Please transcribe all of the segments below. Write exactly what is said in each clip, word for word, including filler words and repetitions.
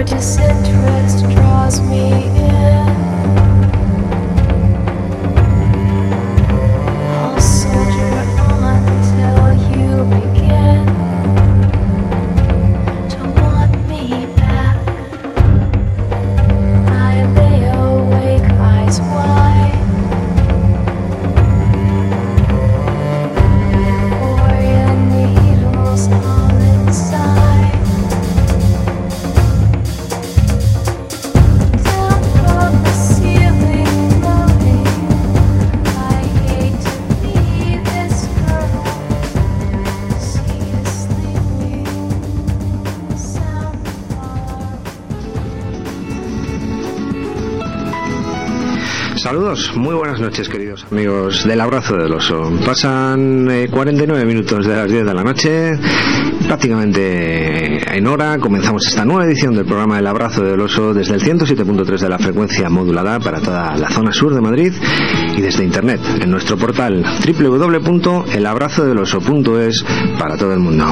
Saludos, muy buenas noches, queridos amigos del Abrazo del Oso. Pasan eh, cuarenta y nueve minutos de las diez de la noche, prácticamente en hora. Comenzamos esta nueva edición del programa El Abrazo del Oso desde el ciento siete punto tres de la frecuencia modulada para toda la zona sur de Madrid y desde internet en nuestro portal doble u doble u doble u punto el abrazo del oso punto es para todo el mundo.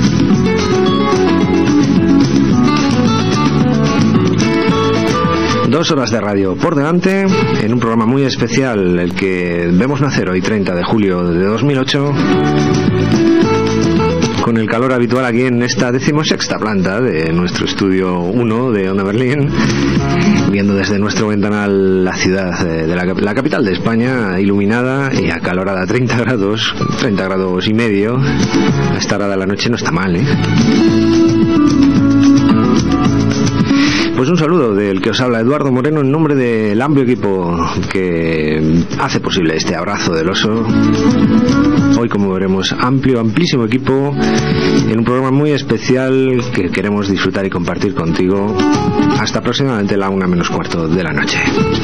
Dos horas de radio por delante, en un programa muy especial, el que vemos nacer hoy, treinta de julio de dos mil ocho, con el calor habitual aquí en esta decimosexta planta de nuestro estudio uno de Onda Berlín, viendo desde nuestro ventanal la ciudad de la, la capital de España, iluminada y acalorada, treinta grados, treinta grados y medio. A esta hora de la noche no está mal, ¿eh? Pues un saludo del que os habla Eduardo Moreno en nombre del amplio equipo que hace posible este Abrazo del Oso. Hoy, como veremos, amplio, amplísimo equipo en un programa muy especial que queremos disfrutar y compartir contigo hasta aproximadamente la una menos cuarto de la noche.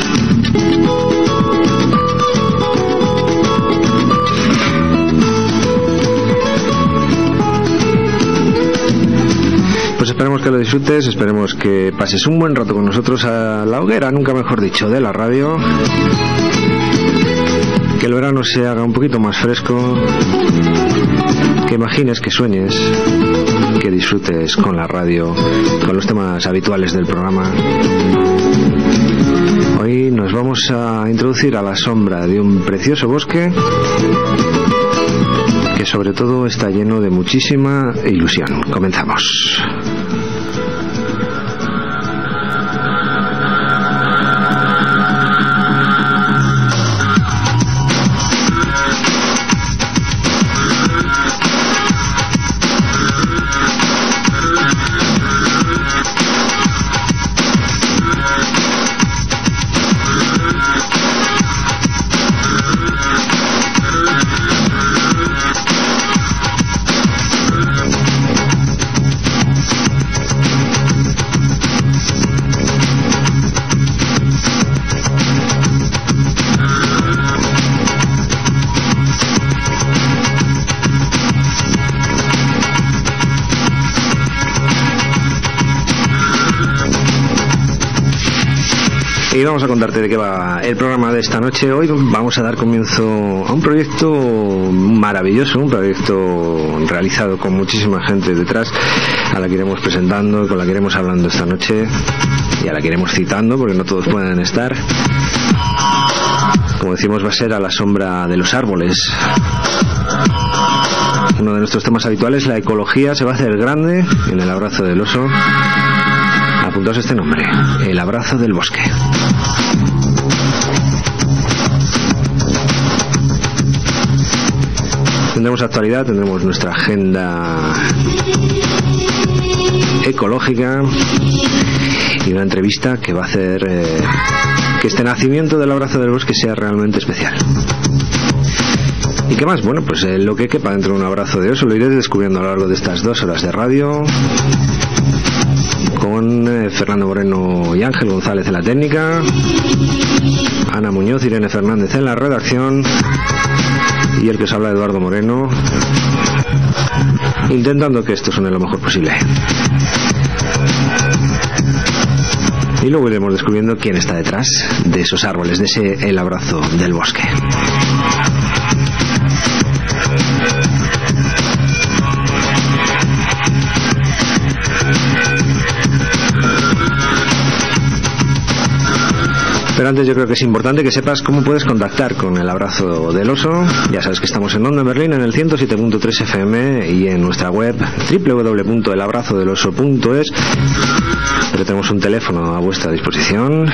Pues esperemos que lo disfrutes, esperemos que pases un buen rato con nosotros a la hoguera, nunca mejor dicho, de la radio. Que el verano se haga un poquito más fresco, que imagines, que sueñes, que disfrutes con la radio, con los temas habituales del programa. Hoy nos vamos a introducir a la sombra de un precioso bosque que sobre todo está lleno de muchísima ilusión. Comenzamos. Y vamos a contarte de qué va el programa de esta noche. Hoy vamos a dar comienzo a un proyecto maravilloso, un proyecto realizado con muchísima gente detrás, a la que iremos presentando, con la que iremos hablando esta noche y a la que iremos citando, porque no todos pueden estar. Como decimos, va a ser a la sombra de los árboles. Uno de nuestros temas habituales, la ecología, se va a hacer grande en el Abrazo del Oso. Apuntaos este nombre, el Abrazo del Bosque. Tendremos actualidad, tendremos nuestra agenda ecológica y una entrevista que va a hacer eh, que este nacimiento del Abrazo del Bosque sea realmente especial. ¿Y qué más? Bueno, pues eh, lo que quepa dentro de un Abrazo de Oso lo iré descubriendo a lo largo de estas dos horas de radio, con eh, Fernando Moreno y Ángel González en la técnica, Ana Muñoz, Irene Fernández en la redacción y el que os habla, Eduardo Moreno, intentando que esto suene lo mejor posible. Y luego iremos descubriendo quién está detrás de esos árboles, de ese El Abrazo del Bosque. Pero antes yo creo que es importante que sepas cómo puedes contactar con el Abrazo del Oso. Ya sabes que estamos en Onda en Berlín en el ciento siete punto tres F M y en nuestra web doble u doble u doble u punto el abrazo del oso punto es. Pero tenemos un teléfono a vuestra disposición.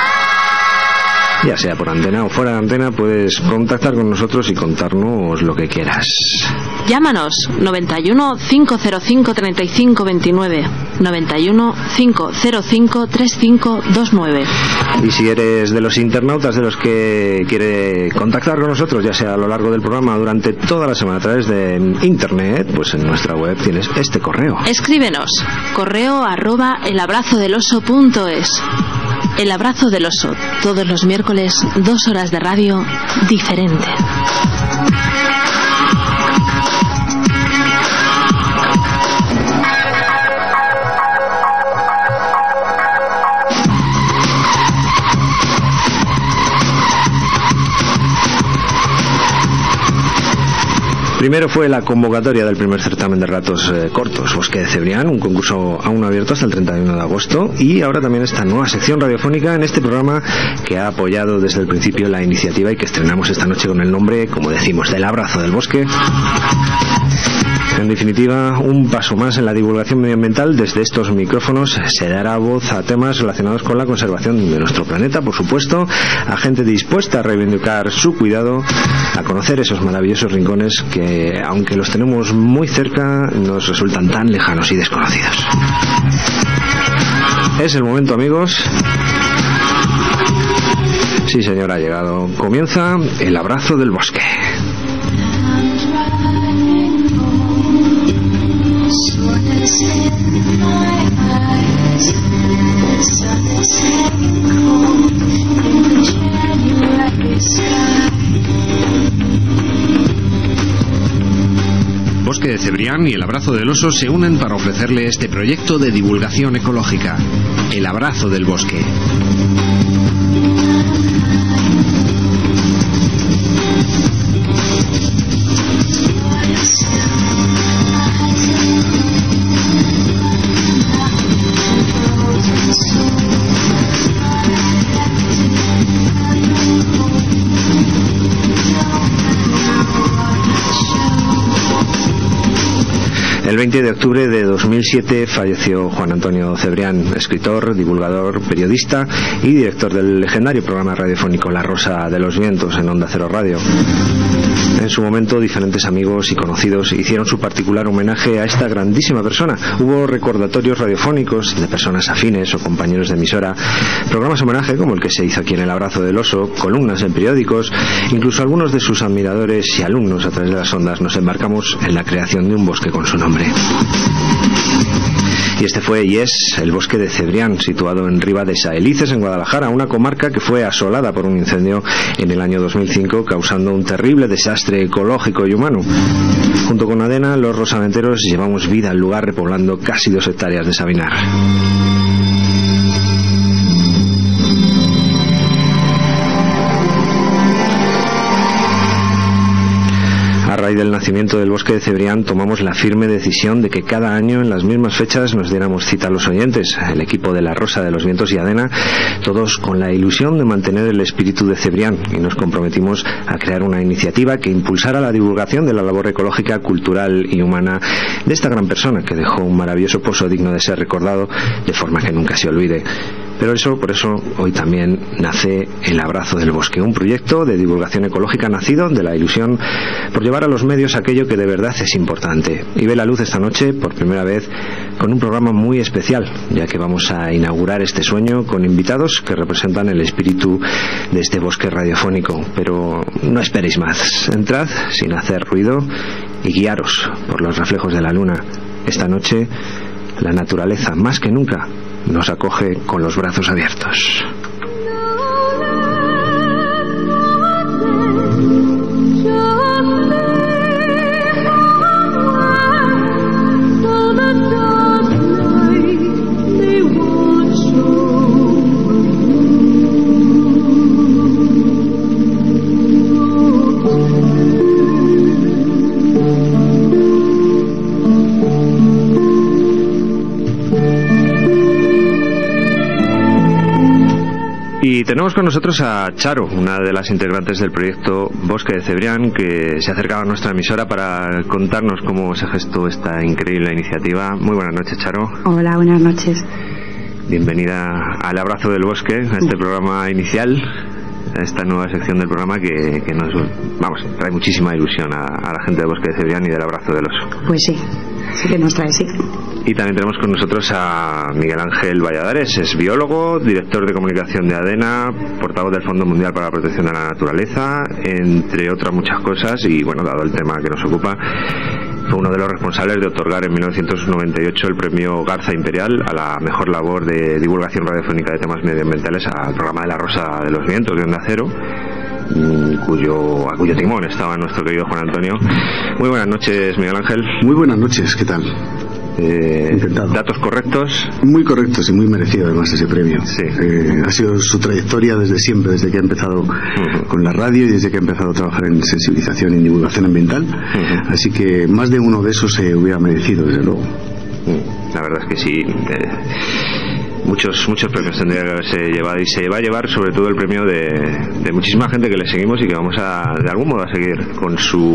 Ya sea por antena o fuera de antena, puedes contactar con nosotros y contarnos lo que quieras. Llámanos noventa y uno, cinco cero cinco, treinta y cinco veintinueve, noventa y uno, cinco cero cinco, treinta y cinco veintinueve. Y si eres de los internautas de los que quiere contactar con nosotros, ya sea a lo largo del programa o durante toda la semana a través de internet, pues en nuestra web tienes este correo. Escríbenos, correo arroba elabrazodeloso.es. El Abrazo del Oso, todos los miércoles, dos horas de radio diferente. Primero fue la convocatoria del primer certamen de relatos eh, cortos, Bosque de Cebrián, un concurso aún abierto hasta el treinta y uno de agosto, y ahora también esta nueva sección radiofónica en este programa que ha apoyado desde el principio la iniciativa y que estrenamos esta noche con el nombre, como decimos, del Abrazo del Bosque. En definitiva, un paso más en la divulgación medioambiental. Desde estos micrófonos se dará voz a temas relacionados con la conservación de nuestro planeta, por supuesto, a gente dispuesta a reivindicar su cuidado, a conocer esos maravillosos rincones que, aunque los tenemos muy cerca, nos resultan tan lejanos y desconocidos. Es el momento, amigos. Sí, señor, ha llegado. Comienza el Abrazo del Bosque. Bosque de Cebrián y el Abrazo del Oso se unen para ofrecerle este proyecto de divulgación ecológica, el Abrazo del Bosque. El veinte de octubre de dos mil siete falleció Juan Antonio Cebrián, escritor, divulgador, periodista y director del legendario programa radiofónico La Rosa de los Vientos en Onda Cero Radio. En su momento, diferentes amigos y conocidos hicieron su particular homenaje a esta grandísima persona. Hubo recordatorios radiofónicos de personas afines o compañeros de emisora, programas homenaje como el que se hizo aquí en el Abrazo del Oso, columnas en periódicos, incluso algunos de sus admiradores y alumnos a través de las ondas nos embarcamos en la creación de un bosque con su nombre. Y este fue y es el Bosque de Cebrián, situado en Riba de Saelices, en Guadalajara, una comarca que fue asolada por un incendio en el año dos mil cinco, causando un terrible desastre ecológico y humano. Junto con Adena, los rosamenteros llevamos vida al lugar, repoblando casi dos hectáreas de sabinar. A raíz del nacimiento del Bosque de Cebrián tomamos la firme decisión de que cada año en las mismas fechas nos diéramos cita a los oyentes, el equipo de La Rosa de los Vientos y Adena, todos con la ilusión de mantener el espíritu de Cebrián, y nos comprometimos a crear una iniciativa que impulsara la divulgación de la labor ecológica, cultural y humana de esta gran persona que dejó un maravilloso pozo digno de ser recordado de forma que nunca se olvide. Pero eso, por eso, hoy también nace el Abrazo del Bosque, un proyecto de divulgación ecológica nacido de la ilusión por llevar a los medios aquello que de verdad es importante. Y ve la luz esta noche, por primera vez, con un programa muy especial, ya que vamos a inaugurar este sueño con invitados que representan el espíritu de este bosque radiofónico. Pero no esperéis más. Entrad sin hacer ruido y guiaros por los reflejos de la luna. Esta noche, la naturaleza, más que nunca, nos acoge con los brazos abiertos. Y tenemos con nosotros a Charo, una de las integrantes del proyecto Bosque de Cebrián, que se acercaba a nuestra emisora para contarnos cómo se gestó esta increíble iniciativa. Muy buenas noches, Charo. Hola, buenas noches. Bienvenida al Abrazo del Bosque, a este programa inicial, a esta nueva sección del programa que, que nos, vamos, trae muchísima ilusión a, a la gente de Bosque de Cebrián y del Abrazo del Oso. Pues sí, sí que nos trae, sí. Y también tenemos con nosotros a Miguel Ángel Valladares, es biólogo, director de comunicación de ADENA, portavoz del Fondo Mundial para la Protección de la Naturaleza, entre otras muchas cosas, y bueno, dado el tema que nos ocupa, fue uno de los responsables de otorgar en mil novecientos noventa y ocho el premio Garza Imperial a la mejor labor de divulgación radiofónica de temas medioambientales al programa de La Rosa de los Vientos de Onda Cero, cuyo, a cuyo timón estaba nuestro querido Juan Antonio. Muy buenas noches, Miguel Ángel. Muy buenas noches, ¿qué tal? Eh, datos correctos, muy correctos y muy merecido además ese premio. Sí. Eh, ha sido su trayectoria desde siempre, desde que ha empezado uh-huh. con la radio y desde que ha empezado a trabajar en sensibilización y en divulgación ambiental. Uh-huh. Así que más de uno de esos se hubiera merecido, desde luego. Uh, la verdad es que sí. Eh, muchos muchos premios tendría que haberse llevado, y se va a llevar sobre todo el premio de, de muchísima gente que le seguimos y que vamos a de algún modo a seguir con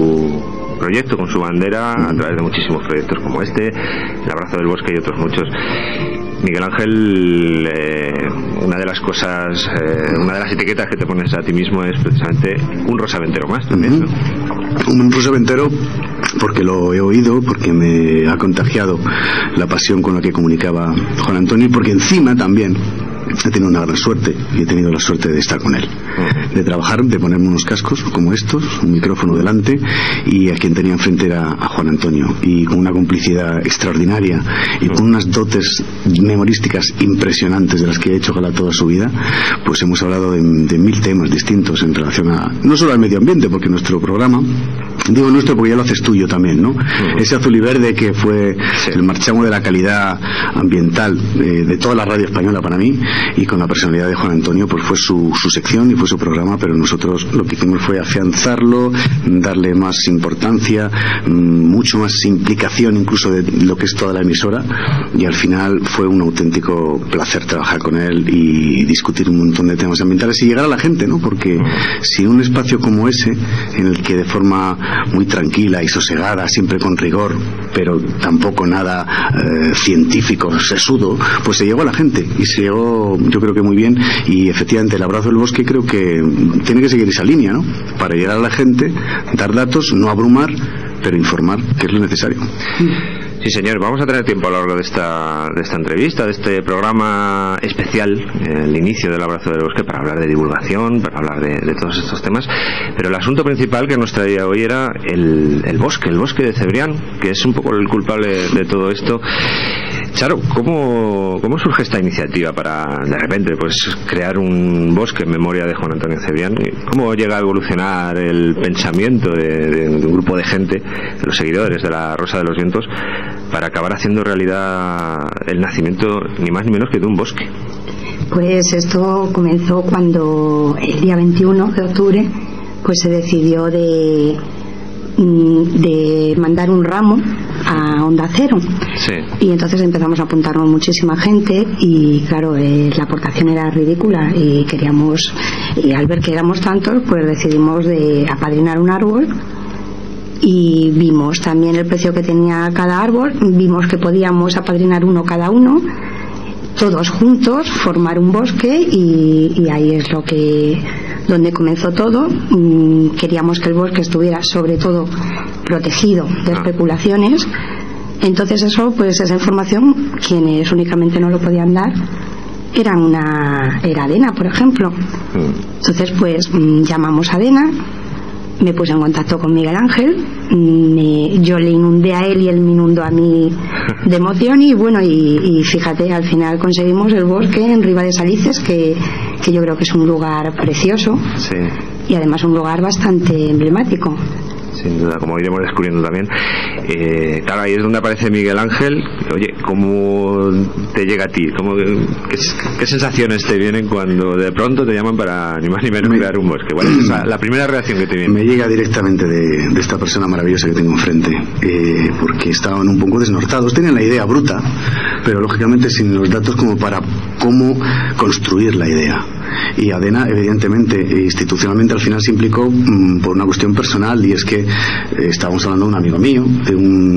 su proyecto, con su bandera, a través de muchísimos proyectos como este, el Abrazo del Bosque y otros muchos. Miguel Ángel, eh, una de las cosas, eh, una de las etiquetas que te pones a ti mismo es precisamente un rosaventero más también, ¿no? Un rosaventero porque lo he oído, porque me ha contagiado la pasión con la que comunicaba Juan Antonio, y porque encima también he tenido una gran suerte y he tenido la suerte de estar con él, de trabajar, de ponerme unos cascos como estos, un micrófono delante, y a quien tenía enfrente era a Juan Antonio, y con una complicidad extraordinaria y con unas dotes memorísticas impresionantes de las que he hecho ojalá toda su vida. Pues hemos hablado de, de mil temas distintos en relación a, no solo al medio ambiente, porque nuestro programa, digo nuestro porque ya lo haces tuyo también, ¿no? Uh-huh. Ese Azul y Verde que fue sí. el marchamo de la calidad ambiental eh, de toda la radio española para mí, y con la personalidad de Juan Antonio, pues fue su, su sección y fue su programa, pero nosotros lo que hicimos fue afianzarlo, darle más importancia, mucho más implicación incluso de lo que es toda la emisora, y al final fue un auténtico placer trabajar con él y discutir un montón de temas ambientales y llegar a la gente, ¿no? Porque si un espacio como ese, en el que de forma muy tranquila y sosegada, siempre con rigor, pero tampoco nada eh, científico, sesudo, pues se llegó a la gente, y se llegó, yo creo que muy bien, y efectivamente el Abrazo del Bosque creo que tiene que seguir esa línea, ¿no? Para llegar a la gente, dar datos, no abrumar, pero informar, que es lo necesario. Sí, señor, vamos a tener tiempo a lo largo de esta, de esta entrevista, de este programa especial, el inicio del Abrazo del Bosque, para hablar de divulgación, para hablar de, de todos estos temas, pero el asunto principal que nos traía hoy era el, el bosque, el bosque de Cebrián, que es un poco el culpable de todo esto. Charo, ¿cómo, ¿cómo surge esta iniciativa para, de repente, pues crear un bosque en memoria de Juan Antonio Cebrián? ¿Cómo llega a evolucionar el pensamiento de, de, de un grupo de gente, de los seguidores de La Rosa de los Vientos, para acabar haciendo realidad el nacimiento ni más ni menos que de un bosque? Pues esto comenzó cuando el día veintiuno de octubre pues se decidió de de mandar un ramo a Onda Cero. Sí. Y entonces empezamos a apuntarnos muchísima gente, y claro, eh, la aportación era ridícula, y queríamos, y al ver que éramos tantos, pues decidimos de apadrinar un árbol, y vimos también el precio que tenía cada árbol, vimos que podíamos apadrinar uno cada uno, todos juntos, formar un bosque, y, y ahí es lo que donde comenzó todo. Mm, queríamos que el bosque estuviera sobre todo protegido de especulaciones. Entonces eso, pues esa información, quienes únicamente no lo podían dar eran una era ADENA, por ejemplo. Entonces pues mm, llamamos a ADENA, me puse en contacto con Miguel Ángel, me, yo le inundé a él y él me inundó a mí de emoción, y bueno, y, y fíjate, al final conseguimos el bosque en Riba de Salices, que, que yo creo que es un lugar precioso. Sí. Y además un lugar bastante emblemático. Sin duda, como iremos descubriendo también. Eh, claro, ahí es donde aparece Miguel Ángel. Oye, ¿cómo te llega a ti? ¿Cómo, qué, qué sensaciones te vienen cuando de pronto te llaman para ni más ni menos me, crear un bosque? ¿Cuál es esa, la primera reacción que te viene? Me llega directamente de, de esta persona maravillosa que tengo enfrente, eh, porque estaban un poco desnortados, tenían la idea bruta pero lógicamente sin los datos como para cómo construir la idea. Y ADENA, evidentemente, institucionalmente al final se implicó mmm, por una cuestión personal, y es que eh, estábamos hablando de un amigo mío, de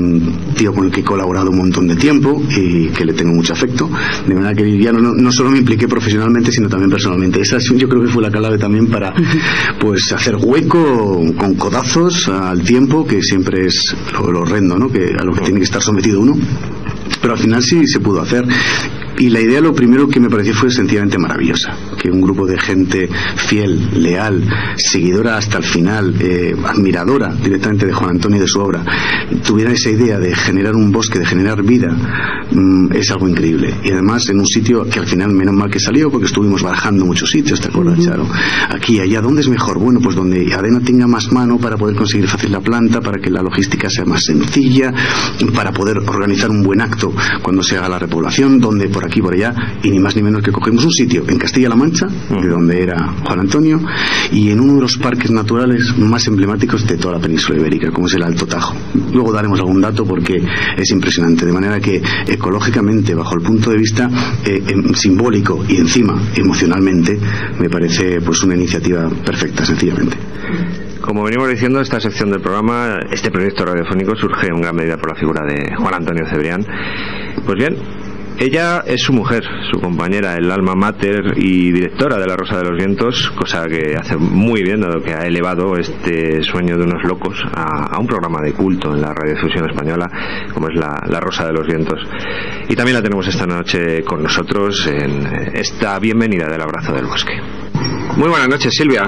un tío con el que he colaborado un montón de tiempo y que le tengo mucho afecto, de manera que ya no, no solo me impliqué profesionalmente sino también personalmente. Esa yo creo que fue la clave también para pues hacer hueco con codazos al tiempo, que siempre es lo, lo horrendo, ¿no?, que a lo que tiene que estar sometido uno, pero al final sí se pudo hacer. Y la idea, lo primero que me pareció fue sencillamente maravillosa, que un grupo de gente fiel, leal, seguidora hasta el final, eh, admiradora directamente de Juan Antonio y de su obra, tuviera esa idea de generar un bosque, de generar vida, mmm, es algo increíble. Y además en un sitio que al final menos mal que salió, porque estuvimos barajando muchos sitios, ¿te acuerdas, uh-huh. Charo? Aquí y allá, ¿dónde es mejor? Bueno, pues donde ADENA tenga más mano para poder conseguir fácil la planta, para que la logística sea más sencilla, para poder organizar un buen acto cuando se haga la repoblación, donde por aquí por allá, y ni más ni menos que cogemos un sitio en Castilla-La Mancha, de donde era Juan Antonio, y en uno de los parques naturales más emblemáticos de toda la península ibérica, como es el Alto Tajo. Luego daremos algún dato porque es impresionante, de manera que ecológicamente, bajo el punto de vista eh, em, simbólico y encima emocionalmente, me parece pues una iniciativa perfecta, sencillamente. Como venimos diciendo, esta sección del programa, este proyecto radiofónico surge en gran medida por la figura de Juan Antonio Cebrián. Pues bien, ella es su mujer, su compañera, el alma mater y directora de La Rosa de los Vientos, cosa que hace muy bien, dado que ha elevado este sueño de unos locos a, a un programa de culto en la radiodifusión española, como es la, la Rosa de los Vientos. Y también la tenemos esta noche con nosotros en esta bienvenida del Abrazo del Bosque. Muy buenas noches, Silvia.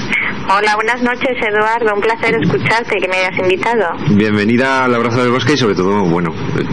Hola, buenas noches, Eduardo. Un placer escucharte, que me hayas invitado. Bienvenida al Abrazo del Bosque y sobre todo, bueno,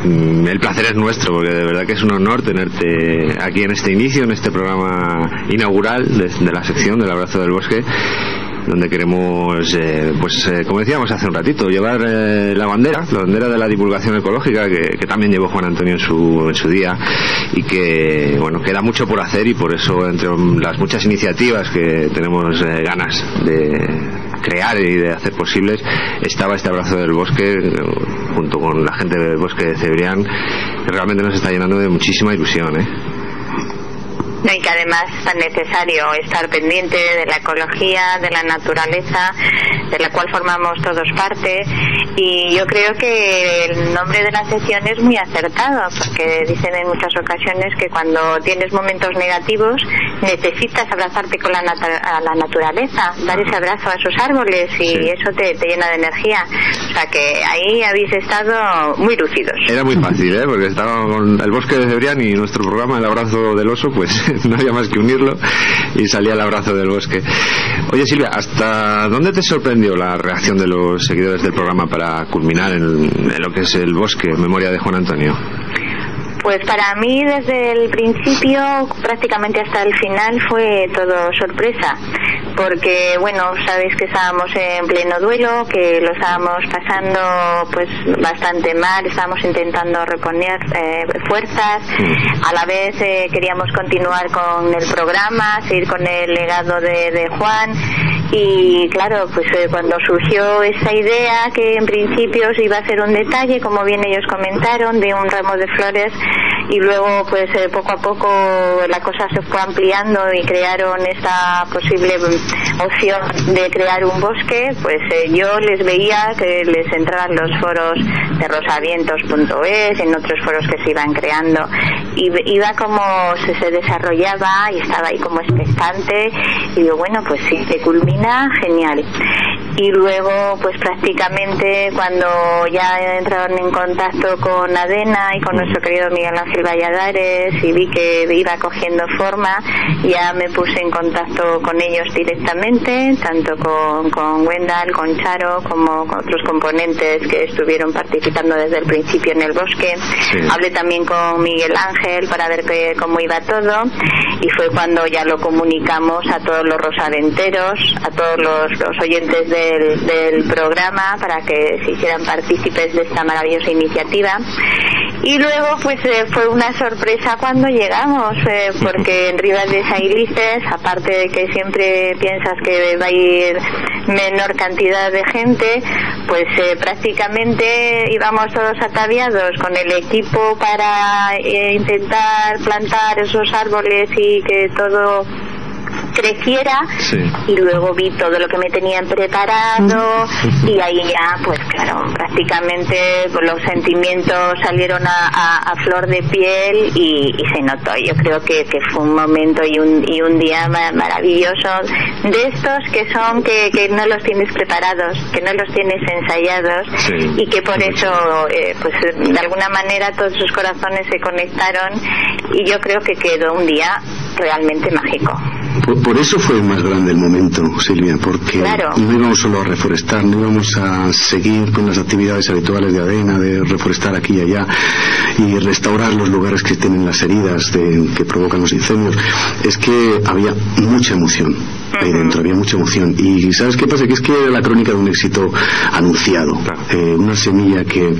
el placer es nuestro, porque de verdad que es un honor tenerte aquí en este inicio, en este programa inaugural de, de la sección del Abrazo del Bosque, donde queremos, eh, pues eh, como decíamos hace un ratito, llevar eh, la bandera, la bandera de la divulgación ecológica que, que también llevó Juan Antonio en su, en su día, y que, bueno, queda mucho por hacer, y por eso, entre las muchas iniciativas que tenemos eh, ganas de crear y de hacer posibles, estaba este Abrazo del Bosque, eh, junto con la gente del Bosque de Cebrián, que realmente nos está llenando de muchísima ilusión, ¿eh? Y que además es tan necesario estar pendiente de la ecología, de la naturaleza, de la cual formamos todos parte. Y yo creo que el nombre de la sección es muy acertado, porque dicen en muchas ocasiones que cuando tienes momentos negativos necesitas abrazarte con la, nat- a la naturaleza, dar ese abrazo a esos árboles, y sí, eso te, te llena de energía. O sea que ahí habéis estado muy lúcidos. Era muy fácil, ¿eh? Porque estaba con el Bosque de Cebrián y nuestro programa El Abrazo del Oso, pues no había más que unirlo y salía el Abrazo del Bosque. Oye, Silvia, ¿hasta dónde te sorprendió la reacción de los seguidores del programa para culminar en, en lo que es el Bosque, Memoria de Juan Antonio? Pues para mí desde el principio prácticamente hasta el final fue todo sorpresa, porque bueno, sabéis que estábamos en pleno duelo, que lo estábamos pasando pues bastante mal, estábamos intentando reponer eh, fuerzas, a la vez eh, queríamos continuar con el programa, seguir con el legado de, de Juan. Y claro, pues eh, cuando surgió esa idea, que en principio se iba a hacer un detalle, como bien ellos comentaron, de un ramo de flores, y luego pues eh, poco a poco la cosa se fue ampliando y crearon esta posible opción de crear un bosque, pues eh, yo les veía que les entraban los foros de rosavientos punto es, en otros foros que se iban creando, y iba como se, se desarrollaba, y estaba ahí como expectante, y digo, bueno, pues sí, se culmina, genial. Y luego pues prácticamente cuando ya entraron en contacto con ADENA y con nuestro querido Miguel Ángel Valladares, y vi que iba cogiendo forma, ya me puse en contacto con ellos directamente, tanto con, con Wendal, con Charo, como con otros componentes que estuvieron participando desde el principio en el bosque. Sí. Hablé también con Miguel Ángel para ver que, cómo iba todo, y fue cuando ya lo comunicamos a todos los rosaventeros, a todos los, los oyentes del, del programa, para que se hicieran partícipes de esta maravillosa iniciativa. Y luego pues eh, fue una sorpresa cuando llegamos, eh, porque en Ribas de Sailices, aparte de que siempre piensas que va a ir menor cantidad de gente, pues eh, prácticamente íbamos todos ataviados con el equipo para eh, intentar plantar esos árboles y que todo creciera, sí. Y luego vi todo lo que me tenían preparado y ahí ya pues claro, prácticamente los sentimientos salieron a, a, a flor de piel y, y se notó. Yo creo que, que fue un momento y un, y un día maravilloso, de estos que son que, que no los tienes preparados, que no los tienes ensayados, sí. Y que por eso eh, pues de alguna manera todos sus corazones se conectaron y yo creo que quedó un día realmente mágico. Por, por eso fue más grande el momento, Silvia, porque claro. No íbamos solo a reforestar, no íbamos a seguir con las actividades habituales de ADENA, de reforestar aquí y allá y restaurar los lugares que tienen las heridas de, que provocan los incendios. Es que había mucha emoción ahí dentro, había mucha emoción. Y ¿sabes qué pasa? Que es que era la crónica de un éxito anunciado, eh, una semilla que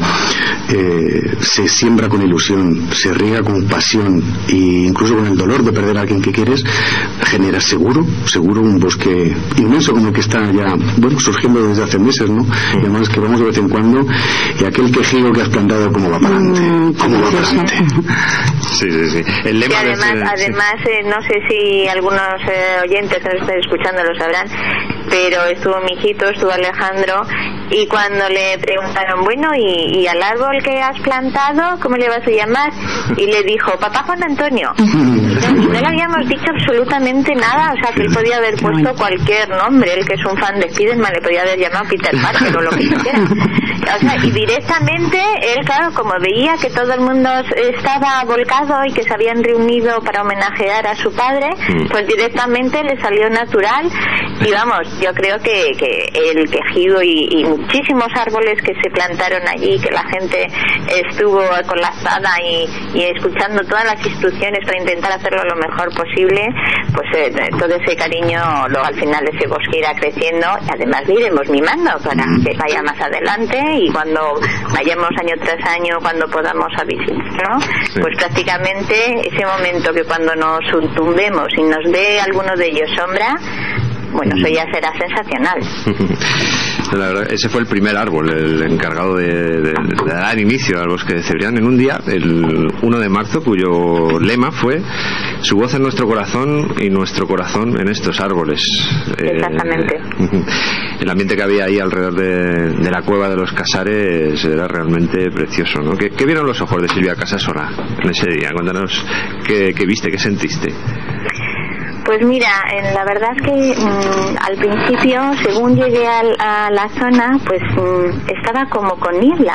eh, se siembra con ilusión, se riega con pasión e incluso con el dolor de perder a alguien que quieres, genera seguro, seguro un bosque inmenso como el que está ya, bueno, surgiendo desde hace meses, ¿no? Y además que vamos de vez en cuando y aquel quejigo que has plantado cómo va para adelante, mm, cómo va para adelante. Sí, sí, sí. El lema y además, es, además sí. eh, no sé si algunos eh, oyentes que nos estén escuchando lo sabrán, pero estuvo mi hijito, estuvo Alejandro, y cuando le preguntaron, bueno, ¿y, y al árbol que has plantado, cómo le vas a llamar? Y le dijo, papá Juan Antonio. Y no, no le habíamos dicho absolutamente nada, o sea, que él podía haber puesto cualquier nombre, él que es un fan de Spiderman, le podía haber llamado Peter Parker o lo que quisiera. O sea, y directamente, él, claro, como veía que todo el mundo estaba volcado y que se habían reunido para homenajear a su padre, pues directamente le salió natural. Y vamos, yo creo que, que el quejido y, y muchísimos árboles que se plantaron allí, que la gente estuvo colapsada y, y escuchando todas las instrucciones para intentar hacerlo lo mejor posible, pues eh, todo ese cariño, luego al final ese bosque irá creciendo y además le iremos mimando para que vaya más adelante y cuando vayamos año tras año, cuando podamos a visitarlo, sí. Pues prácticamente ese momento que cuando nos tumbemos y nos dé alguno de ellos sombra, bueno, eso ya será sensacional. La verdad, ese fue el primer árbol, el encargado de, de, de dar inicio al bosque de Cebrián en un día, el uno de marzo, cuyo lema fue su voz en nuestro corazón y nuestro corazón en estos árboles. Exactamente. Eh, el ambiente que había ahí alrededor de, de la cueva de los Casares era realmente precioso, ¿no? ¿Qué, qué vieron los ojos de Silvia Casasola en ese día? Cuéntanos qué, qué viste, qué sentiste. Pues mira, en la verdad es que mmm, al principio, según llegué al, a la zona, pues mmm, estaba como con niebla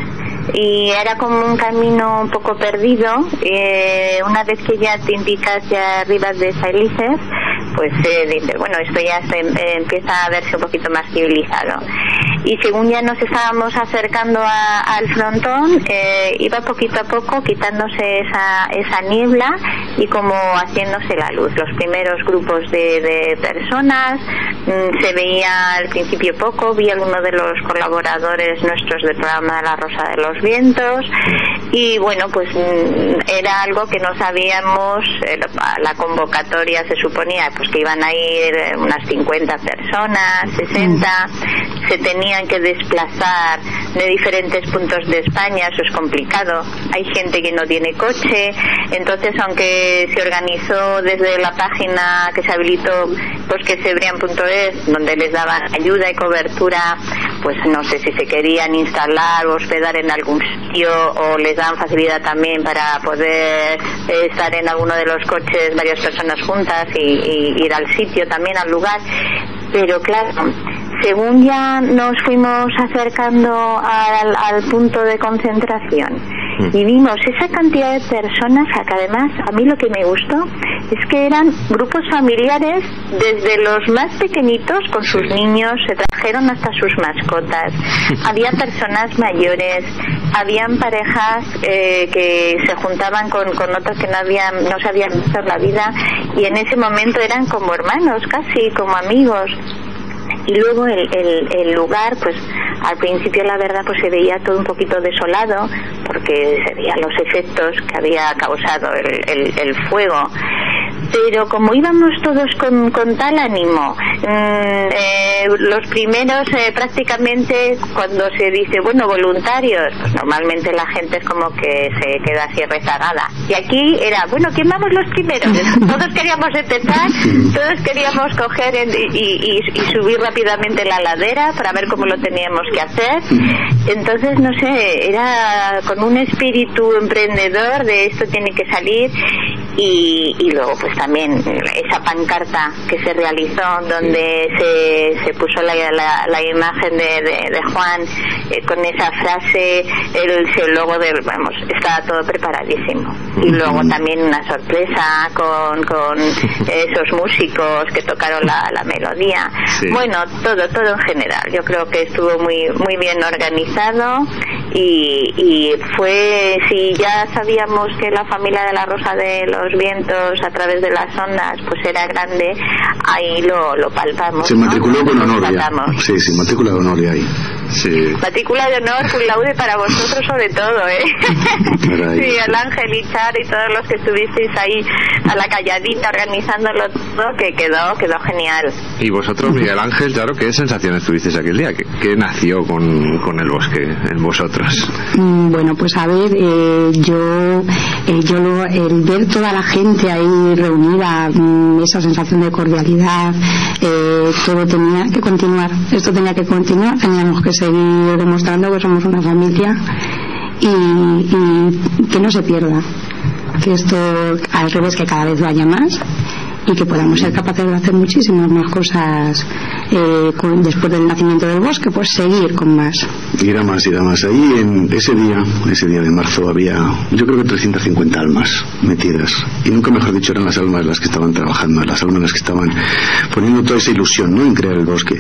y era como un camino un poco perdido. Eh, una vez que ya te indicas ya Ribas de Sailices, pues eh, dices, bueno, esto ya se, eh, empieza a verse un poquito más civilizado. Y según ya nos estábamos acercando a, al frontón, eh, iba poquito a poco quitándose esa, esa niebla y como haciéndose la luz. Los primeros grupos de, de personas, mmm, se veía al principio poco, vi a alguno de los colaboradores nuestros del programa La Rosa de los Vientos y bueno, pues mmm, era algo que no sabíamos, eh, la convocatoria se suponía pues que iban a ir unas cincuenta personas, sesenta, se tenían que desplazar de diferentes puntos de España, eso es complicado, hay gente que no tiene coche, entonces aunque se organizó desde la página que se habilitó bosquecebrián punto es, donde les daban ayuda y cobertura, pues no sé si se querían instalar o hospedar en algún sitio o les dan facilidad también para poder eh, estar en alguno de los coches varias personas juntas y, y ir al sitio también, al lugar, pero claro, según ya nos fuimos acercando al, al punto de concentración y vimos esa cantidad de personas, que además a mí lo que me gustó es que eran grupos familiares, desde los más pequeñitos con sus niños, se trajeron hasta sus mascotas, había personas mayores, habían parejas eh, que se juntaban con, con otros que no habían, no se habían visto en la vida y en ese momento eran como hermanos, casi como amigos. Y luego el, el, el lugar, pues Al principio, la verdad, pues se veía todo un poquito desolado, porque se veían los efectos que había causado el, el, el fuego. Pero como íbamos todos con, con tal ánimo, mmm, eh, los primeros eh, prácticamente, cuando se dice, bueno, voluntarios, pues normalmente la gente es como que se queda así rezagada. Y aquí era, bueno, ¿quién vamos los primeros? Todos queríamos empezar, todos queríamos coger en, y, y, y subir rápidamente la ladera para ver cómo lo teníamos que hacer. Entonces, no sé, era con un espíritu emprendedor de esto tiene que salir. Y, y luego pues también esa pancarta que se realizó donde se, se puso la, la, la imagen de, de, de Juan eh, con esa frase, el, el logo del, vamos, estaba todo preparadísimo. Y luego también una sorpresa con, con esos músicos que tocaron la, la melodía. Sí. Bueno, todo, todo en general. Yo creo que estuvo muy, muy bien organizado y, y fue, si ya sabíamos que la familia de la Rosa de los Vientos a través de las ondas pues era grande, ahí lo, lo palpamos. Se matriculó, ¿no? Con honor ya. Sí, sí, matrícula de honor ya ahí. Sí. Matrícula de honor, cum laude para vosotros sobre todo, ¿eh? Sí, el Ángel y Char y todos los que estuvisteis ahí a la calladita organizándolo todo, que quedó quedó genial. Y vosotros, Miguel Ángel, claro, ¿qué sensaciones tuvisteis aquel día? ¿Qué, qué nació con, con el bosque en vosotros? Mm, bueno, pues a ver, eh, yo, eh, yo lo, el ver toda la gente ahí reunida, mm, esa sensación de cordialidad, eh, todo tenía que continuar, esto tenía que continuar, teníamos que seguir demostrando que somos una familia y, y que no se pierda, que esto al revés, que cada vez vaya más y que podamos ser capaces de hacer muchísimas más cosas eh, con, después del nacimiento del bosque, pues seguir con más. Irá más, irá más. Ahí en ese día, ese día de marzo había, yo creo que trescientas cincuenta almas metidas. Y nunca mejor dicho, eran las almas las que estaban trabajando, las almas las que estaban poniendo toda esa ilusión, ¿no?, en crear el bosque.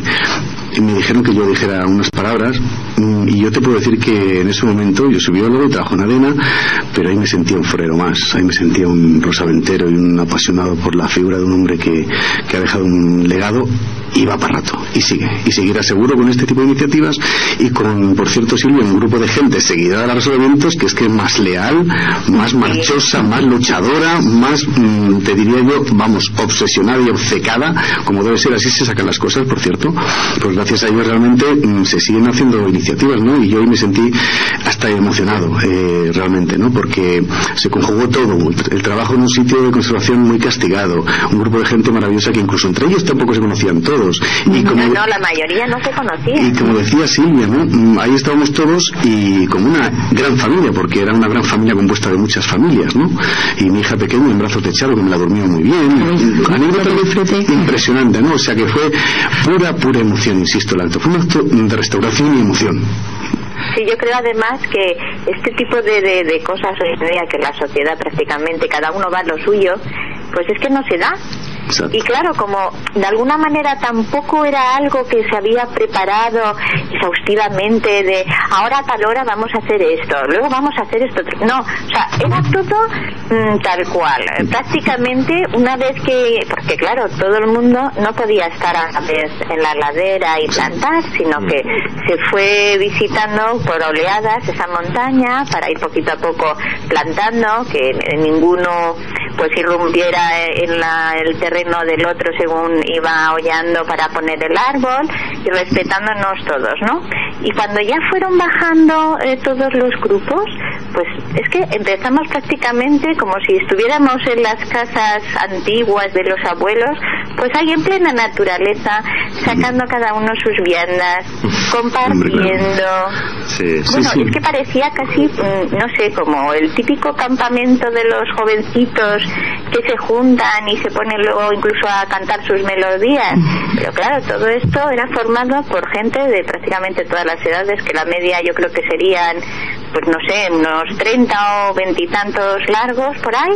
Y me dijeron que yo dijera unas palabras, y yo te puedo decir que en ese momento yo soy biólogo y trabajo en Adena, pero ahí me sentía un forero más, ahí me sentía un rosaventero y un apasionado por la figura de un hombre que, que ha dejado un legado y va para rato, y sigue, y seguirá seguro con este tipo de iniciativas y con, por cierto, Silvia, un grupo de gente seguidora de la Rosa de los Vientos que es que es más leal, más marchosa, más luchadora, más, mmm, te diría yo, vamos, obsesionada y obcecada, como debe ser, así se sacan las cosas, por cierto, pues gracias a ellos realmente mmm, se siguen haciendo iniciativas, ¿no? Y yo hoy me sentí hasta emocionado, eh, realmente, ¿no? Porque se conjugó todo, el trabajo en un sitio de conservación muy castigado, un grupo de gente maravillosa que incluso entre ellos tampoco se conocían todos. Y como, no, no, la mayoría no se conocía. Y como decía Silvia, ¿no?, ahí estábamos todos y como una gran familia, porque era una gran familia compuesta de muchas familias, ¿no? Y mi hija pequeña en brazos de Charo, que me la durmió muy bien. Anécdota impresionante, ¿no? O sea que fue pura, pura emoción, insisto, el acto. Fue un acto de restauración y emoción. Sí, yo creo además que este tipo de, de, de cosas hoy en día, que la sociedad prácticamente cada uno va a lo suyo, pues es que no se da. Exacto. Y claro, como de alguna manera tampoco era algo que se había preparado exhaustivamente de ahora a tal hora vamos a hacer esto, luego vamos a hacer esto, no, o sea, era todo mmm, tal cual, prácticamente una vez que, porque claro, todo el mundo no podía estar a la vez en la ladera y plantar, sino que se fue visitando por oleadas esa montaña para ir poquito a poco plantando, que ninguno pues irrumpiera en la, el terreno del otro según iba hollando para poner el árbol y respetándonos todos, ¿no? Y cuando ya fueron bajando eh, todos los grupos, pues es que empezamos prácticamente como si estuviéramos en las casas antiguas de los abuelos, pues ahí en plena naturaleza, sacando cada uno sus viandas, compartiendo. Sí, sí, bueno, sí. Es que parecía casi, no sé, como el típico campamento de los jovencitos que se juntan y se ponen luego incluso a cantar sus melodías. Pero claro, todo esto era formado por gente de prácticamente todas las edades, que la media yo creo que serían, pues no sé, unos treinta o veintitantos largos por ahí,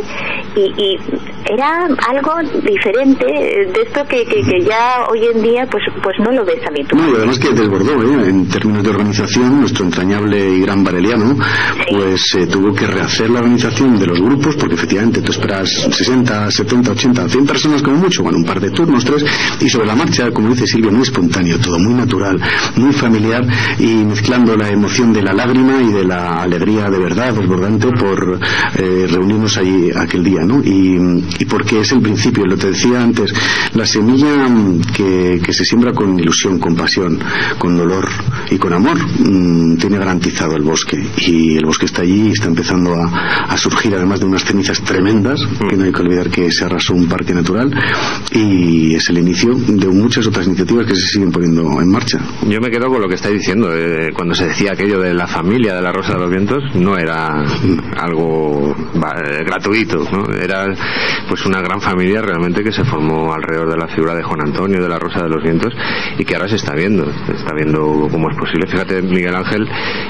y, y era algo diferente de esto que, que, que ya hoy en día pues pues no lo ves habitual. No, y además que desbordó, ¿eh? En términos de organización, nuestro entrañable y gran Vareliano, sí. pues eh, tuvo que rehacer la organización de los grupos, porque efectivamente tú esperas sesenta, setenta, ochenta, cien personas como mucho, bueno, un par de turnos, tres, y sobre la marcha, como dice Silvia, muy espontáneo todo, muy natural, muy familiar, y mezclando la emoción de la lágrima y de la alegría de verdad desbordante por eh, reunirnos allí aquel día, ¿no? Y, y porque es el principio, lo te decía antes, la semilla que, que se siembra con ilusión, con pasión, con dolor y con amor, mmm, tiene garantizado el bosque, y el bosque está allí y está empezando a, a surgir, además de unas cenizas tremendas, que no hay que olvidar que se arrasó un parque natural, y es el inicio de muchas otras iniciativas que se siguen poniendo en marcha. Yo me quedo con lo que estáis diciendo, eh, cuando se decía aquello de la familia de la Rosa de los Vientos, no era algo eh, gratuito, ¿no? Era pues una gran familia realmente que se formó alrededor de la figura de Juan Antonio de la Rosa de los Vientos, y que ahora se está viendo, se está viendo cómo es posible. Fíjate, Miguel Ángel,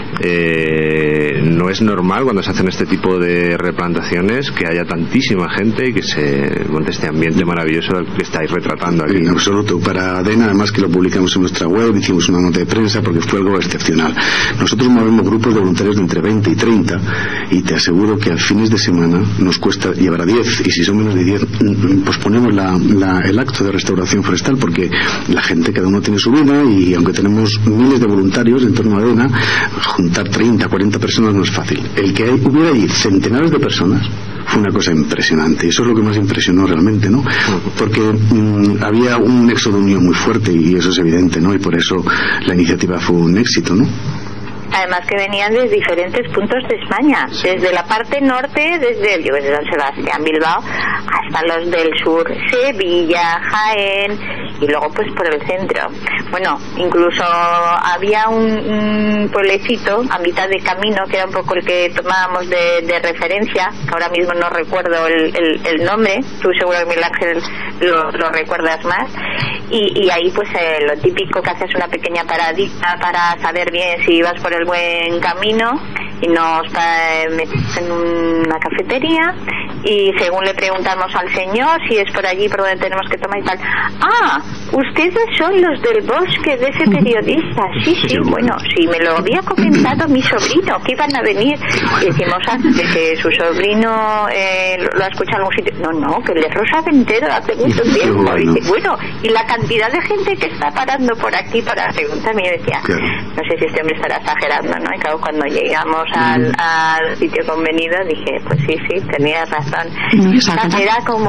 eh, no es normal cuando se hacen este tipo de replantaciones que haya tantísima gente y que se monte este ambiente maravilloso que estáis retratando aquí. En absoluto. Para ADENA, además que lo publicamos en nuestra web, hicimos una nota de prensa porque fue algo excepcional. Nosotros movemos grupos de voluntarios de entre veinte y treinta, y te aseguro que a fines de semana nos cuesta llevar a diez, y si son menos de diez, pues ponemos la, la, el acto de restauración forestal, porque la gente, cada uno tiene su vida, y aunque tenemos miles de voluntarios en torno a ADENA, juntar treinta, cuarenta personas no es fácil. El que hay, hubiera allí centenares de personas fue una cosa impresionante. Eso es lo que más impresionó realmente, ¿no? Porque mmm, había un nexo de unión muy fuerte, y eso es evidente, ¿no? Y por eso la iniciativa fue un éxito, ¿no? Además que venían de diferentes puntos de España, desde la parte norte, desde yo desde San Sebastián, Bilbao, hasta los del sur, Sevilla, Jaén, y luego pues por el centro. Bueno, incluso había un, un pueblecito a mitad de camino que era un poco el que tomábamos de, de referencia, que ahora mismo no recuerdo el, el, el nombre, tú seguro que Miguel Ángel lo, lo recuerdas más, y, y ahí pues eh, lo típico que haces una pequeña paradita para saber bien si ibas por el buen camino, y nos metimos en una cafetería, y según le preguntamos al señor si es por allí por donde tenemos que tomar y tal, ah, ustedes son los del bosque de ese periodista. Sí, sí, bueno, sí, me lo había comentado mi sobrino, que iban a venir. Y decimos, ah, de que su sobrino eh, lo ha escuchado en algún sitio. No, no, que el de Rosa Ventero hace mucho tiempo. Bueno. Y dice, bueno, y la cantidad de gente que está parando por aquí para preguntarme, yo decía, claro, no sé si este hombre estará exagerando, ¿no? Y claro, cuando llegamos al, al sitio convenido, dije, pues sí, sí, tenías razón. No, era como...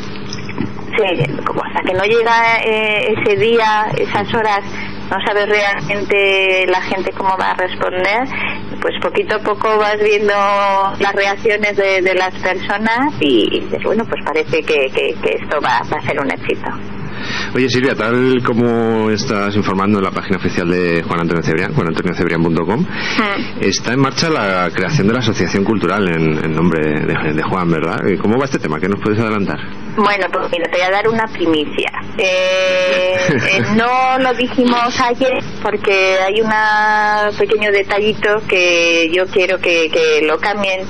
Sí, como hasta que no llega eh, ese día, esas horas, no sabes realmente la gente cómo va a responder, pues poquito a poco vas viendo las reacciones de, de las personas, y, y dices, bueno, pues parece que, que, que esto va, va a ser un éxito. Oye, Silvia, tal como estás informando en la página oficial de Juan Antonio Cebrián, juan antonio cebrián punto com, mm. está en marcha la creación de la asociación cultural en, en nombre de, de Juan, ¿verdad? ¿Cómo va este tema? ¿Qué nos puedes adelantar? Bueno, pues mira, te voy a dar una primicia. Eh, eh, no lo dijimos ayer porque hay un pequeño detallito que yo quiero que, que lo cambien.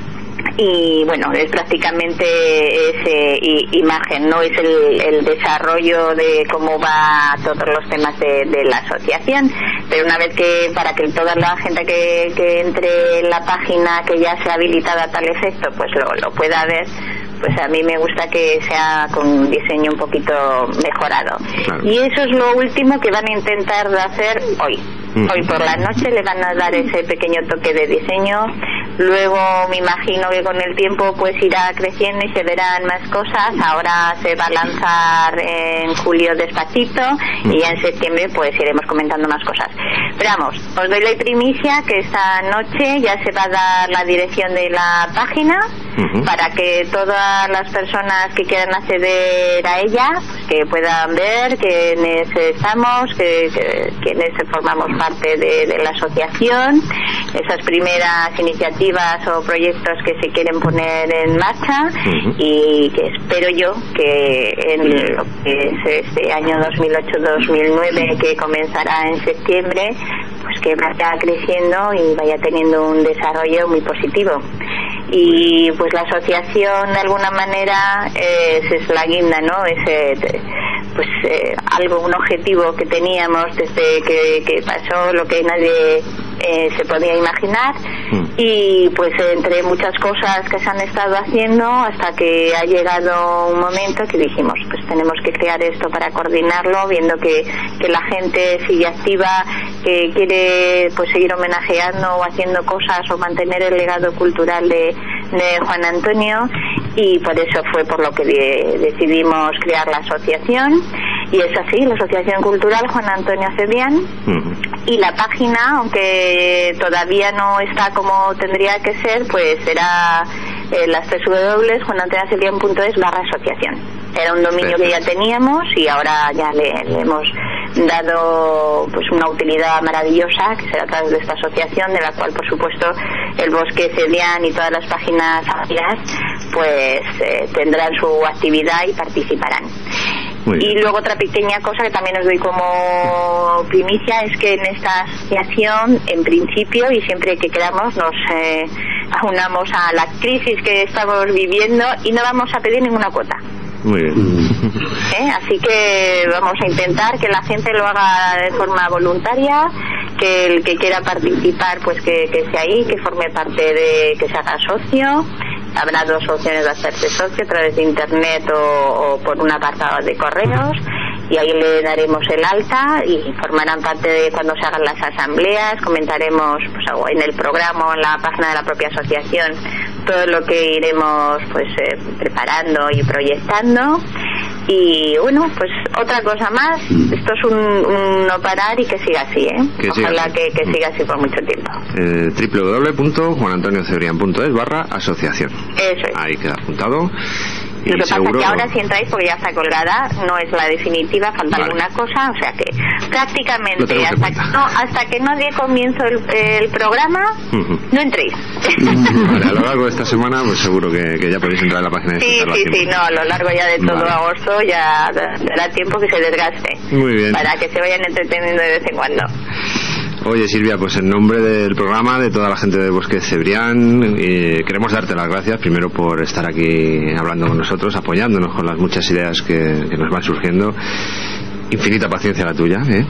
Y bueno, es prácticamente esa imagen, no es el, el desarrollo de cómo va todos los temas de, de la asociación, pero una vez que, para que toda la gente que, que entre en la página, que ya sea habilitada a tal efecto, pues lo, lo pueda ver, pues a mí me gusta que sea con un diseño un poquito mejorado. Claro. Y eso es lo último que van a intentar hacer hoy. Hoy por la noche le van a dar ese pequeño toque de diseño. Luego me imagino que con el tiempo pues irá creciendo y se verán más cosas. Ahora se va a lanzar en julio despacito, y ya en septiembre pues iremos comentando más cosas. Pero vamos, os doy la primicia que esta noche ya se va a dar la dirección de la página, uh-huh, para que todas las personas que quieran acceder a ella, pues que puedan ver quiénes estamos, que, que quiénes formamos parte de, de la asociación, esas primeras iniciativas o proyectos que se quieren poner en marcha, uh-huh, y que espero yo que en lo que es este año dos mil ocho dos mil nueve, que comenzará en septiembre, pues que vaya creciendo y vaya teniendo un desarrollo muy positivo. y pues la asociación de alguna manera eh, es la guinda, ¿no? Ese pues eh, algo, un objetivo que teníamos desde que, que pasó lo que nadie eh, se podía imaginar, mm. y pues entre muchas cosas que se han estado haciendo hasta que ha llegado un momento que dijimos pues tenemos que crear esto para coordinarlo, viendo que, que la gente sigue activa, que quiere pues seguir homenajeando o haciendo cosas o mantener el legado cultural de, de Juan Antonio, y por eso fue por lo que de, decidimos crear la asociación. Y es así, la Asociación Cultural Juan Antonio Cebrián, uh-huh. y la página, aunque todavía no está como tendría que ser, pues será eh, las tres w w w punto juan antonio cebrián punto es barra asociación. Era un dominio que ya teníamos y ahora ya le, le hemos dado pues una utilidad maravillosa, que será a través de esta asociación, de la cual por supuesto el Bosque Cebrián y todas las páginas afiliadas pues eh, tendrán su actividad y participarán. Y luego otra pequeña cosa que también os doy como primicia es que en esta asociación, en principio y siempre que queramos, nos eh, aunamos a la crisis que estamos viviendo y no vamos a pedir ninguna cuota. Muy bien. ¿Eh? Así que vamos a intentar que la gente lo haga de forma voluntaria, que el que quiera participar pues que, que sea ahí, que forme parte de, que se haga socio. Habrá dos opciones de hacerse socio, a través de internet o, o por un apartado de correos, y ahí le daremos el alta y formarán parte de cuando se hagan las asambleas. Comentaremos pues en el programa o en la página de la propia asociación todo lo que iremos pues eh, preparando y proyectando. Y bueno, pues otra cosa más, esto es un, un no parar y que siga así, ¿eh? Que Ojalá siga. Que, que siga así por mucho tiempo. Eh, doble u doble u doble u punto juan antonio cebrián punto es barra asociación. Eso es. Ahí queda apuntado. Lo que pasa es que ahora si entráis, porque ya está colgada, no es la definitiva, falta vale. alguna cosa, o sea que prácticamente hasta que, no, hasta que no dé comienzo el, el programa, uh-huh. no entréis. Vale, a lo largo de esta semana pues seguro que, que ya podéis entrar en la página de Sí, sí, sí, no, a lo largo ya de todo vale. agosto ya dará tiempo que se desgaste. Muy bien. Para que se vayan entreteniendo de vez en cuando. Oye Silvia, pues en nombre del programa, de toda la gente de Bosque Cebrián, eh, queremos darte las gracias primero por estar aquí hablando con nosotros, apoyándonos con las muchas ideas que, que nos van surgiendo. Infinita paciencia la tuya, ¿eh?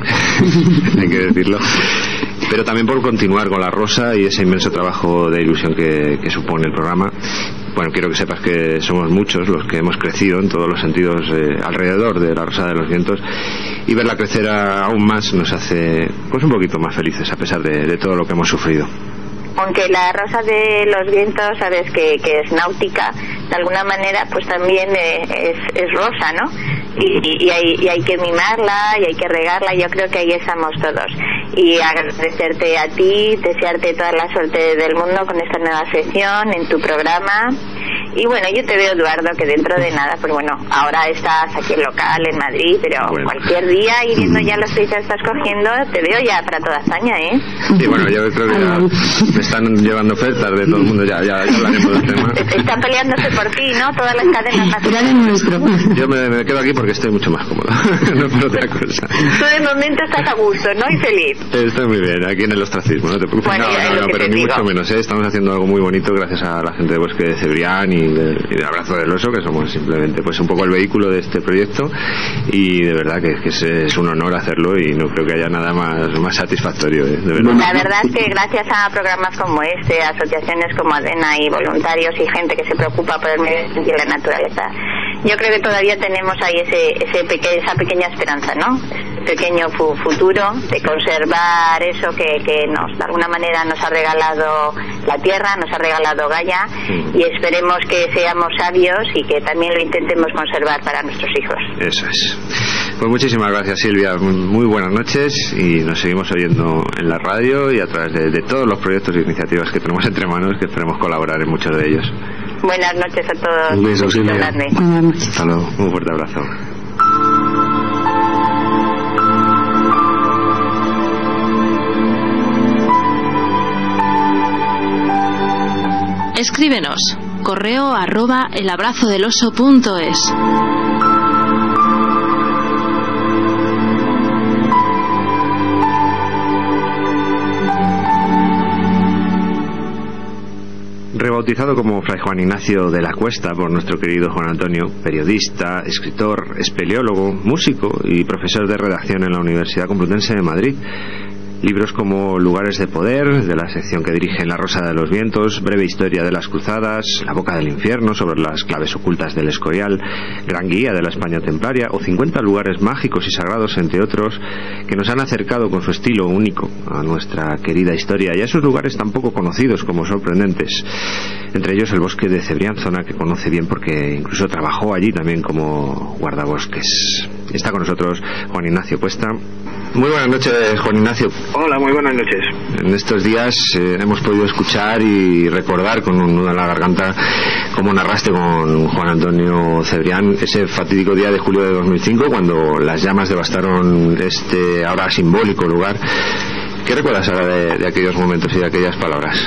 Hay que decirlo. Pero también por continuar con la Rosa y ese inmenso trabajo de ilusión que, que supone el programa. Bueno, quiero que sepas que somos muchos los que hemos crecido en todos los sentidos eh, alrededor de la Rosa de los Vientos, y verla crecer a, aún más nos hace pues un poquito más felices a pesar de, de todo lo que hemos sufrido. Aunque la Rosa de los Vientos, sabes que, que es náutica, de alguna manera pues también eh, es, es rosa, ¿no? Y, y, hay, y hay que mimarla y hay que regarla. Yo creo que ahí estamos todos. Y agradecerte a ti, desearte toda la suerte del mundo con esta nueva sección en tu programa. Y bueno, yo te veo, Eduardo, que dentro de nada, pues bueno, ahora estás aquí en local, en Madrid, pero bueno, cualquier día, y viendo ya los países que estás cogiendo, te veo ya para toda España, ¿eh? Sí, bueno, yo creo que ya me están llevando ofertas de todo el mundo, ya, ya, ya hablaremos del tema. Están peleándose por ti, ¿no? Todas las cadenas nacionales. nuestro. Yo me, me quedo aquí porque estoy mucho más cómodo, no por otra cosa. Tú de momento estás a gusto, ¿no? Y feliz. Estoy muy bien, aquí en el ostracismo, no te preocupes. Bueno, no, no, no, pero ni digo. mucho menos, ¿eh? Estamos haciendo algo muy bonito gracias a la gente de Bosque de Cebrián y de, y de Abrazo del Oso, que somos simplemente pues un poco el vehículo de este proyecto, y de verdad que, que es, es un honor hacerlo y no creo que haya nada más, más satisfactorio, ¿eh? De verdad. La verdad es que gracias a programas como este, asociaciones como ADENA y voluntarios y gente que se preocupa por el medio ambiente y la naturaleza, yo creo que todavía tenemos ahí ese, ese peque, esa pequeña esperanza, ¿no? Pequeño fu futuro de conservar eso que, que nos de alguna manera nos ha regalado la tierra, nos ha regalado Gaia, mm. y esperemos que seamos sabios y que también lo intentemos conservar para nuestros hijos. Eso es. Pues muchísimas gracias, Silvia, muy buenas noches, y nos seguimos oyendo en la radio y a través de, de todos los proyectos e iniciativas que tenemos entre manos, que esperemos colaborar en muchos de ellos. Buenas noches a todos. Un beso, Silvia. Buenas noches. Hasta luego. Un fuerte abrazo. Escríbenos, correo arroba elabrazodeloso punto es. Rebautizado como Fray Juan Ignacio de la Cuesta por nuestro querido Juan Antonio, periodista, escritor, espeleólogo, músico y profesor de redacción en la Universidad Complutense de Madrid. Libros como Lugares de Poder, de la sección que dirige en La Rosa de los Vientos, Breve Historia de las Cruzadas, La Boca del Infierno, sobre las claves ocultas del Escorial, Gran Guía de la España Templaria, o cincuenta lugares mágicos y sagrados, entre otros, que nos han acercado con su estilo único a nuestra querida historia y a esos lugares tan poco conocidos como sorprendentes. Entre ellos el bosque de Cebrián, zona que conoce bien porque incluso trabajó allí también como guardabosques. Está con nosotros Juan Ignacio Cuesta. Muy buenas noches, Juan Ignacio. Hola, muy buenas noches. En estos días eh, hemos podido escuchar y recordar con un nudo en la garganta cómo narraste con Juan Antonio Cebrián ese fatídico día de julio de dos mil cinco, cuando las llamas devastaron este ahora simbólico lugar. ¿Qué recuerdas ahora de, de aquellos momentos y de aquellas palabras?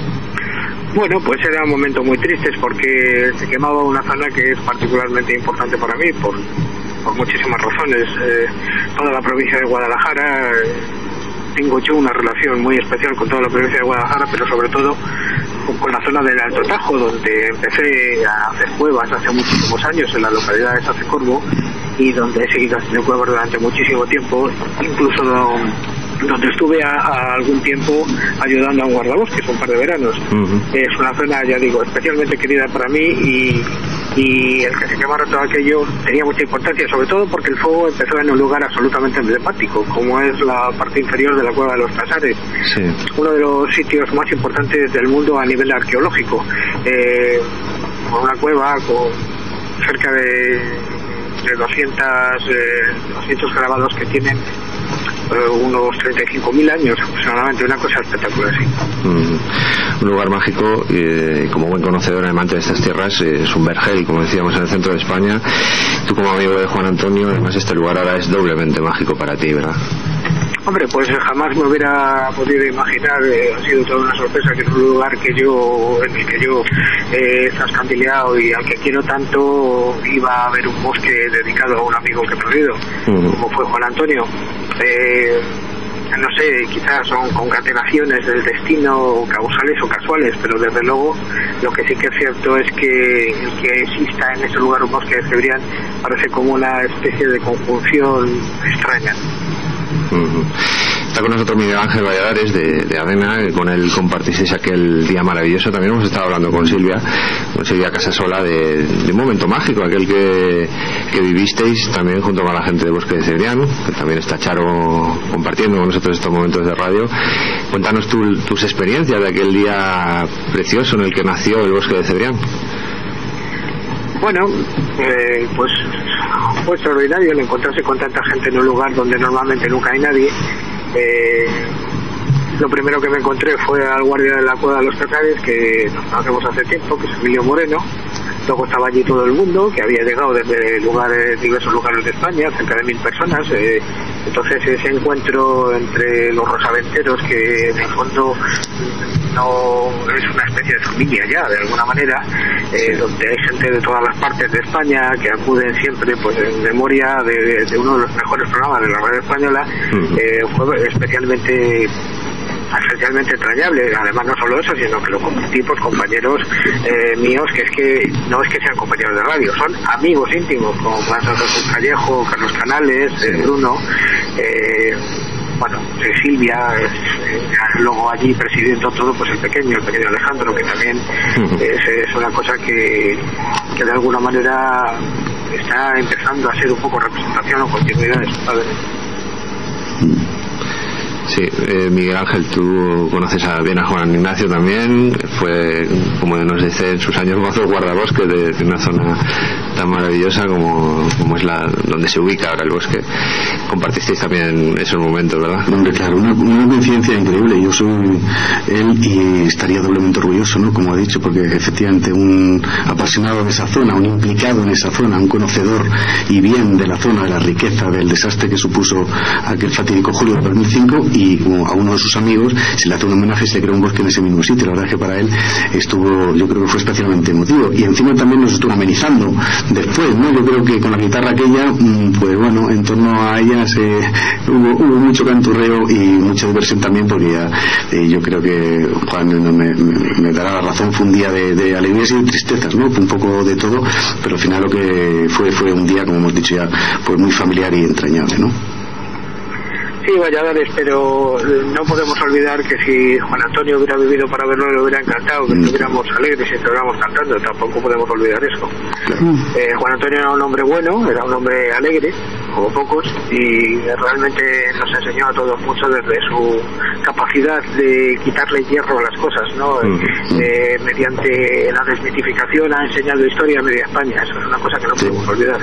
Bueno, pues eran momentos muy tristes porque se quemaba una zona que es particularmente importante para mí por, por muchísimas razones. Eh, toda la provincia de Guadalajara, eh, tengo yo una relación muy especial con toda la provincia de Guadalajara, pero sobre todo con la zona del Alto Tajo, donde empecé a hacer cuevas hace muchísimos años en la localidad de Sacecorvo, y donde he seguido haciendo cuevas durante muchísimo tiempo, incluso no, donde estuve a, a algún tiempo ayudando a un guardabosques un par de veranos. Uh-huh. Es una zona, ya digo, especialmente querida para mí, y, y el que se quemara todo aquello tenía mucha importancia, sobre todo porque el fuego empezó en un lugar absolutamente emblemático, como es la parte inferior de la Cueva de los Casares, sí. Uno de los sitios más importantes del mundo a nivel arqueológico. Eh, una cueva con cerca de, de doscientos, eh, doscientos grabados que tienen unos treinta y cinco mil años aproximadamente, una cosa espectacular, sí. Mm, un lugar mágico, eh, como buen conocedor amante de estas tierras, eh, es un vergel, como decíamos, en el centro de España. Tú, como amigo de Juan Antonio, además este lugar ahora es doblemente mágico para ti, ¿verdad? Hombre, pues jamás me hubiera podido imaginar, eh, ha sido toda una sorpresa que es un lugar que yo, en el que yo he eh, trascandileado y al que quiero tanto, iba a haber un bosque dedicado a un amigo que he perdido, uh-huh. como fue Juan Antonio. Eh, no sé, quizás son concatenaciones del destino, causales o casuales, pero desde luego lo que sí que es cierto es que el que exista en ese lugar un bosque de Cebrián parece como una especie de conjunción extraña. Uh-huh. Está con nosotros Miguel Ángel Valladares de, de Adena, con él compartisteis aquel día maravilloso. También hemos estado hablando con Silvia, con Silvia Casasola, de, de un momento mágico, aquel que, que vivisteis también junto con la gente de Bosque de Cebrián, que también está Charo compartiendo con nosotros estos momentos de radio. Cuéntanos tú, tus experiencias de aquel día precioso en el que nació el Bosque de Cebrián. Bueno, eh, pues fue extraordinario el encontrarse con tanta gente en un lugar donde normalmente nunca hay nadie. Eh, lo primero que me encontré fue al guardia de la Cueva de los Casares, que nos conocemos hace tiempo, que es Emilio Moreno. Luego estaba allí todo el mundo, que había llegado desde lugares, diversos lugares de España, cerca de mil personas. Eh, entonces ese encuentro entre los rosaventeros, que en el fondo no es una especie de familia ya, de alguna manera, eh, donde hay gente de todas las partes de España que acuden siempre, pues en memoria de, de uno de los mejores programas de la radio española, uh-huh. eh, fue especialmente especialmente entrañable. Además, no solo eso, sino que lo compartí por compañeros eh, míos, que es que no es que sean compañeros de radio, son amigos íntimos, como Jesús Callejo, Carlos Canales, eh, Bruno, eh, bueno, eh, Silvia, eh, luego allí presidiendo todo, pues el pequeño, el pequeño Alejandro, que también uh-huh. es, es una cosa que, que de alguna manera está empezando a ser un poco representación o continuidad de su padre. Sí, eh, Miguel Ángel, tú conoces a bien a Juan Ignacio también, fue, como nos dice, en sus años mozos guardabosques de, de una zona tan maravillosa como, como es la donde se ubica ahora el bosque. Compartisteis también esos momentos, ¿verdad? Hombre, claro, una, una coincidencia increíble. Yo soy él y estaría doblemente orgulloso, ¿no? Como ha dicho, porque efectivamente un apasionado de esa zona, un implicado en esa zona, un conocedor y bien de la zona, de la riqueza, del desastre que supuso aquel fatídico julio de dos mil cinco, y a uno de sus amigos se le hace un homenaje y se le crea un bosque en ese mismo sitio. La verdad es que para él estuvo, yo creo que fue especialmente emotivo, y encima también nos estuvo amenizando después, ¿no? Yo creo que con la guitarra aquella, pues bueno, en torno a ella se, hubo, hubo mucho canturreo y mucha diversión también, porque ya eh, yo creo que Juan no me, me, me dará la razón, fue un día de, de alegrías y de tristezas, ¿no? Fue un poco de todo, pero al final lo que fue fue un día, como hemos dicho ya, pues muy familiar y entrañable, ¿no? Sí, Valladares, pero no podemos olvidar que si Juan Antonio hubiera vivido para verlo, le hubiera encantado que estuviéramos alegres y estuviéramos cantando. Tampoco podemos olvidar eso. Claro. Eh, Juan Antonio era un hombre bueno, era un hombre alegre, como pocos, y realmente nos enseñó a todos mucho desde su capacidad de quitarle hierro a las cosas, ¿no? Mm. Eh, mediante la desmitificación ha enseñado historia a media España. Eso es una cosa que no podemos sí. olvidar.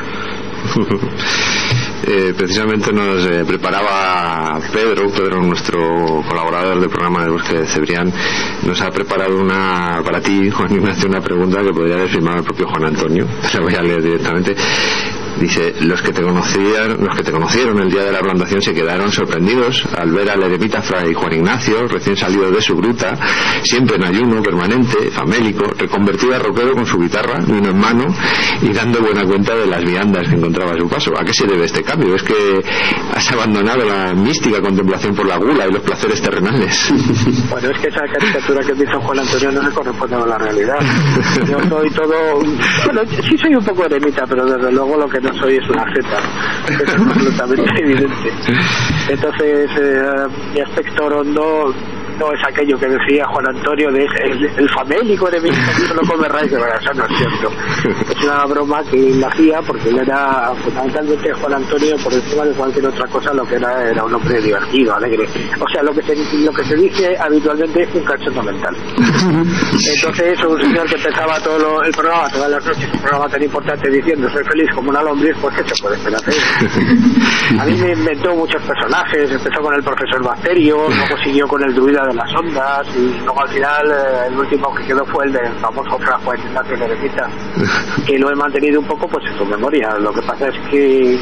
Eh, precisamente nos eh, preparaba Pedro, Pedro nuestro colaborador del programa de Bosque de Cebrián, nos ha preparado una para ti, Juan Ignacio, una pregunta que podría haber firmado el propio Juan Antonio. Se la voy a leer directamente. Dice: los que te conocían, los que te conocieron el día de la plantación se quedaron sorprendidos al ver al eremita Fray Juan Ignacio, recién salido de su gruta, siempre en ayuno permanente, famélico, reconvertido a ropero con su guitarra, vino en mano y dando buena cuenta de las viandas que encontraba a su paso. ¿A qué se debe este cambio? ¿Es que has abandonado la mística contemplación por la gula y los placeres terrenales? Bueno, es que esa caricatura que hizo Juan Antonio no se corresponde con la realidad. Yo soy todo... Bueno, sí soy un poco eremita, pero desde luego lo que no soy es una zeta. Es absolutamente evidente. Entonces, eh, mi aspecto rondo no es aquello que decía Juan Antonio de el, el famélico eremita que solo come raíz de verdad. Eso no es cierto. Es una broma que él hacía porque él era fundamentalmente Juan Antonio, por encima de cualquier otra cosa, lo que era era un hombre divertido, alegre. O sea, lo que se, lo que se dice habitualmente es un cachondo mental. Entonces, un señor que empezaba todo lo, el programa, todas las noches, un programa tan importante diciendo soy feliz como una lombriz, pues ¿qué se puede esperar? A mí me inventó muchos personajes, empezó con el profesor Bacterio, luego siguió con el druida de las ondas, y luego al final eh, el último que quedó fue el del famoso Fray Juan Ignacio Eremita, que lo he mantenido un poco pues en su memoria. Lo que pasa es que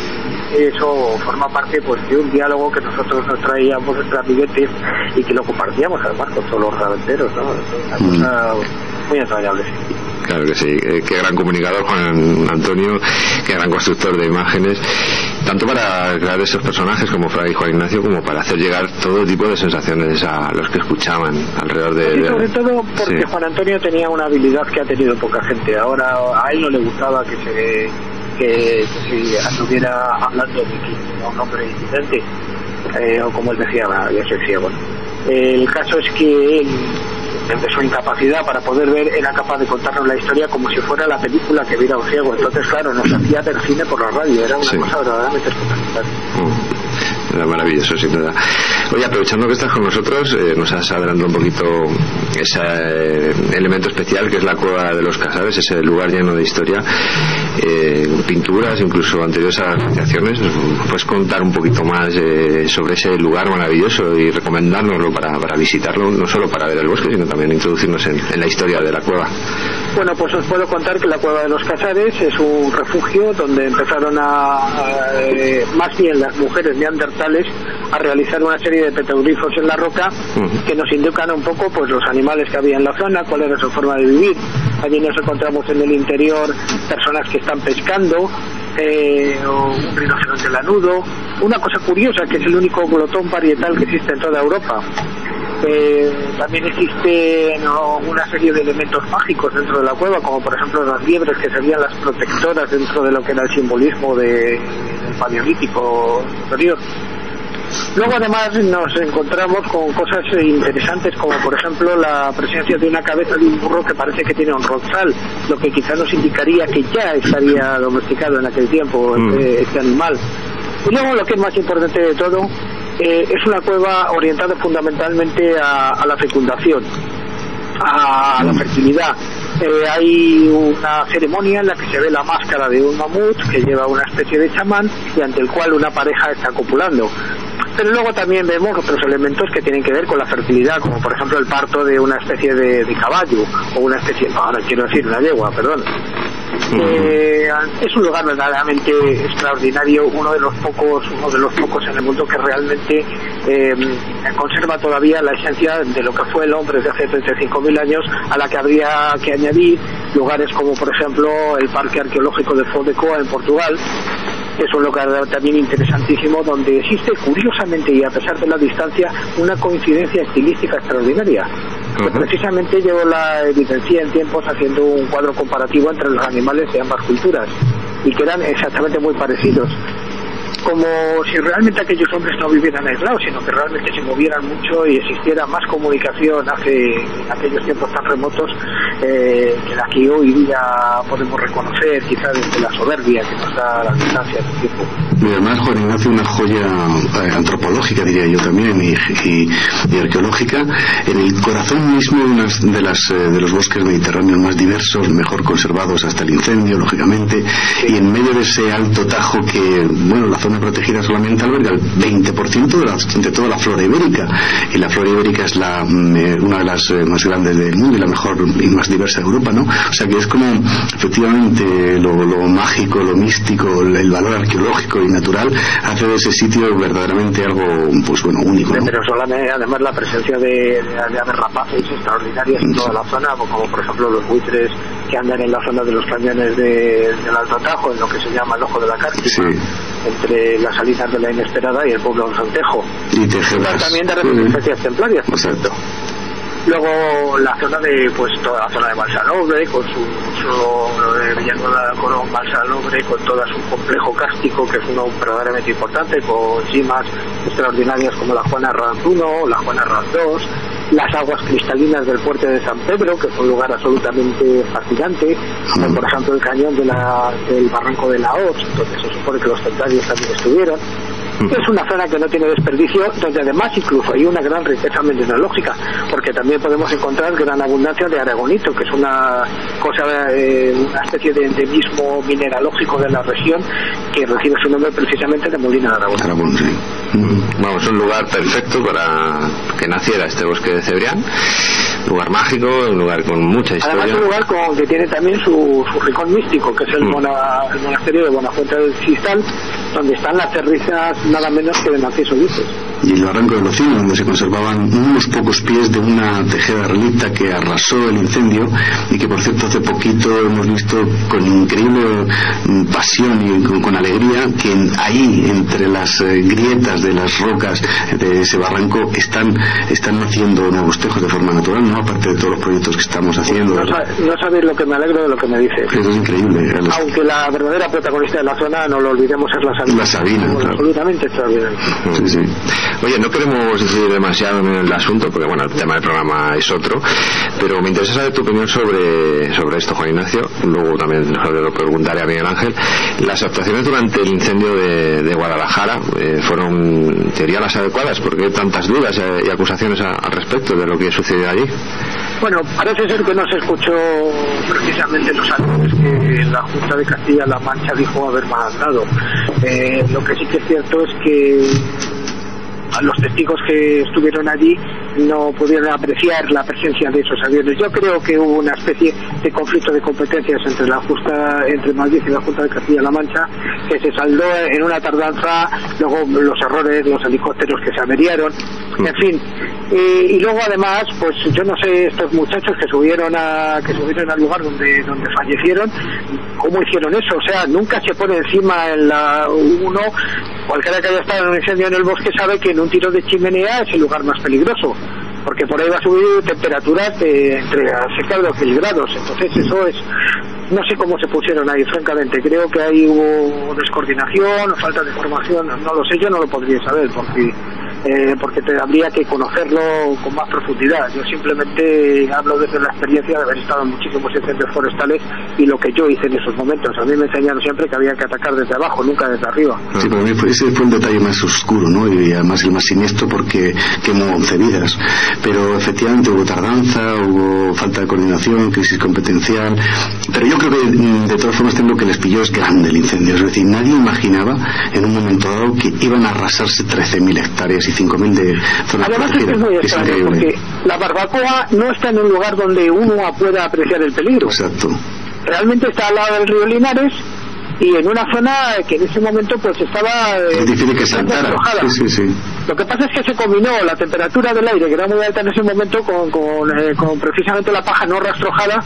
eso forma parte pues de un diálogo que nosotros nos traíamos entre amiguetes y que lo compartíamos además con todos los rabenteros, ¿no? Es una cosa muy entrañable. Claro que sí, eh, qué gran comunicador Juan Antonio, qué gran constructor de imágenes, tanto para crear esos personajes como Fray Juan Ignacio, como para hacer llegar todo tipo de sensaciones a los que escuchaban alrededor de... Sí, sobre todo porque sí. Juan Antonio tenía una habilidad que ha tenido poca gente. Ahora a él no le gustaba que se que, que se estuviera hablando de que era un hombre incidente, eh, o como él decía, yo soy ciego. El caso es que él, de su incapacidad para poder ver, era capaz de contarnos la historia como si fuera la película que viera un ciego. Entonces, claro, nos hacía ver cine por la radio. Era una sí. cosa verdaderamente espectacular. Mm. Era maravilloso, sin duda. Oye, aprovechando que estás con nosotros, eh, nos has adelantado un poquito ese eh, elemento especial que es la Cueva de los Casares, ese lugar lleno de historia, eh, pinturas, incluso anteriores a las asociaciones. ¿Puedes contar un poquito más eh, sobre ese lugar maravilloso y recomendárnoslo para, para visitarlo, no solo para ver el bosque, sino también introducirnos en, en la historia de la cueva? Bueno, pues os puedo contar que la Cueva de los Casares es un refugio donde empezaron a, a eh, más bien las mujeres neandertales a realizar una serie de petroglifos en la roca uh-huh. que nos indican un poco pues los animales que había en la zona, cuál era su forma de vivir. Allí nos encontramos en el interior personas que están pescando, eh, o un rinoceronte lanudo, una cosa curiosa que es el único glotón parietal que existe en toda Europa. Eh, también existe ¿no? una serie de elementos mágicos dentro de la cueva, como por ejemplo las liebres, que serían las protectoras dentro de lo que era el simbolismo de, del paleolítico superior. Luego además nos encontramos con cosas interesantes, como por ejemplo la presencia de una cabeza de un burro que parece que tiene un ronzal, lo que quizá nos indicaría que ya estaría domesticado en aquel tiempo mm. este, este animal. Y luego lo que es más importante de todo, eh, es una cueva orientada fundamentalmente a, a la fecundación, a, a la fertilidad. Eh, hay una ceremonia en la que se ve la máscara de un mamut que lleva una especie de chamán y ante el cual una pareja está copulando. Pero luego también vemos otros elementos que tienen que ver con la fertilidad, como por ejemplo el parto de una especie de, de caballo, o una especie, no, ahora quiero decir una yegua, perdón. Eh, es un lugar verdaderamente extraordinario, uno de los pocos uno de los pocos en el mundo que realmente eh, conserva todavía la esencia de lo que fue el hombre de hace treinta y cinco mil años, a la que habría que añadir lugares como por ejemplo el Parque Arqueológico de Foz de Coa en Portugal. Es un lugar también interesantísimo donde existe curiosamente y a pesar de la distancia una coincidencia estilística extraordinaria. Uh-huh. Precisamente yo la evidencié en tiempos haciendo un cuadro comparativo entre los animales de ambas culturas y que eran exactamente muy parecidos, como si realmente aquellos hombres no vivieran aislados, sino que realmente se movieran mucho y existiera más comunicación hace en aquellos tiempos tan remotos eh, que la que hoy día podemos reconocer, quizá desde la soberbia que nos da la distancia del tiempo. Y además Juan Ignacio, una joya eh, antropológica, diría yo también, y, y, y arqueológica, en el corazón mismo de, unas, de, las, eh, de los bosques mediterráneos más diversos, mejor conservados hasta el incendio, lógicamente, sí. Y en medio de ese alto Tajo que, bueno, la zona protegida solamente alberga el veinte por ciento de, la, de toda la flora ibérica, y la flora ibérica es la, eh, una de las eh, más grandes del mundo y la mejor y más diversa de Europa, ¿no? O sea que es como efectivamente lo, lo mágico, lo místico, el valor arqueológico y natural hace de ese sitio verdaderamente algo, pues bueno, único, ¿no? Pero solamente, además la presencia de, de, de aves rapaces extraordinarias en toda la zona, como por ejemplo los buitres que andan en la zona de los cañones de, del Alto Tajo, en lo que se llama el Ojo de la Cárcima, sí. Entre las salinas de la Inesperada y el pueblo de Santejo. Y Tejeras. También de reminiscencias templarias, por cierto. Luego la zona de, pues toda la zona de Balsalobre, con su, su de Villanueva con Balsalobre, con todo su complejo kárstico, que es uno verdaderamente importante, con cimas extraordinarias como la Juana Ranz uno, la Juana Ranz dos, las aguas cristalinas del puerto de San Pedro, que es un lugar absolutamente fascinante, como por ejemplo el cañón de la, del barranco de la Hoz, donde se supone que los templarios también estuvieron. Es una zona que no tiene desperdicio, donde además incluso hay una gran riqueza mineralógica, porque también podemos encontrar gran abundancia de aragonito, que es una cosa, eh, una especie de endemismo mineralógico de la región que recibe su nombre precisamente de Molina de Aragón. Aragón, sí. Vamos, un lugar perfecto para que naciera este bosque de Cebrián. Lugar mágico, un lugar con mucha historia. Además, un lugar con, que tiene también su, su rincón místico, que es el, mm. mona, el monasterio de Buenafuente del Cristal, donde están las cerrizas nada menos que de Narciso Ulises. Y el barranco de Locino, donde se conservaban unos pocos pies de una tejeda relicta que arrasó el incendio y que, por cierto, hace poquito hemos visto con increíble pasión y con, con alegría que en, ahí, entre las eh, grietas de las rocas de ese barranco, están, están naciendo nuevos tejos de forma natural, ¿no? Aparte de todos los proyectos que estamos haciendo. No, sa- no sabéis lo que me alegro de lo que me dices. Eso es increíble. Los... Aunque la verdadera protagonista de la zona, no lo olvidemos, es la Sabina. La Sabina, claro. Absolutamente extraordinario. Sí, sí. Oye, no queremos decir demasiado en el asunto, porque bueno, el tema del programa es otro, pero me interesa saber tu opinión sobre, sobre esto, Juan Ignacio. Luego también lo preguntaré a Miguel Ángel. Las actuaciones durante el incendio de, de Guadalajara eh, fueron, en teoría, las adecuadas, porque hay tantas dudas y acusaciones a, al respecto de lo que sucedió allí. Bueno, parece ser que no se escuchó precisamente los anuncios que la Junta de Castilla-La Mancha dijo haber mandado. Eh, lo que sí que es cierto es que a los testigos que estuvieron allí no pudieron apreciar la presencia de esos aviones. Yo creo que hubo una especie de conflicto de competencias entre la Junta, entre Madrid y la Junta de Castilla-La Mancha, que se saldó en una tardanza, luego los errores, los helicópteros que se averiaron, en fin. Eh, y luego además, pues yo no sé, estos muchachos que subieron a que subieron al lugar donde donde fallecieron, cómo hicieron eso. O sea, nunca se pone encima en la uno. Cualquiera que haya estado en un incendio en el bosque sabe que en un tiro de chimenea es el lugar más peligroso, porque por ahí va a subir temperaturas de entre cerca de los mil grados. Entonces eso es, no sé cómo se pusieron ahí, francamente. Creo que ahí hubo descoordinación o falta de formación, no lo sé, yo no lo podría saber, porque eh, porque te, habría que conocerlo con más profundidad. Yo simplemente hablo desde la experiencia de haber estado en muchísimos incendios forestales y lo que yo hice en esos momentos. A mí me enseñaron siempre que había que atacar desde abajo, nunca desde arriba. Sí, para mí fue, ese fue el detalle más oscuro, ¿no? Y además el más siniestro, porque quemó once vidas. Pero efectivamente hubo tardanza, hubo falta de coordinación, crisis competencial. Pero yo creo que de todas formas lo que les pilló es grande el incendio. Es decir, nadie imaginaba en un momento dado que iban a arrasarse trece mil hectáreas y cinco mil de zonas protegidas. Además es que es muy extraño, porque la barbacoa no está en un lugar donde uno pueda apreciar el peligro. Exacto. Realmente está al lado del río Linares y en una zona que en ese momento pues estaba eh, es difícil que saltara. Sí, sí, sí. Lo que pasa es que se combinó la temperatura del aire, que era muy alta en ese momento, con, con, eh, con precisamente la paja no rastrojada,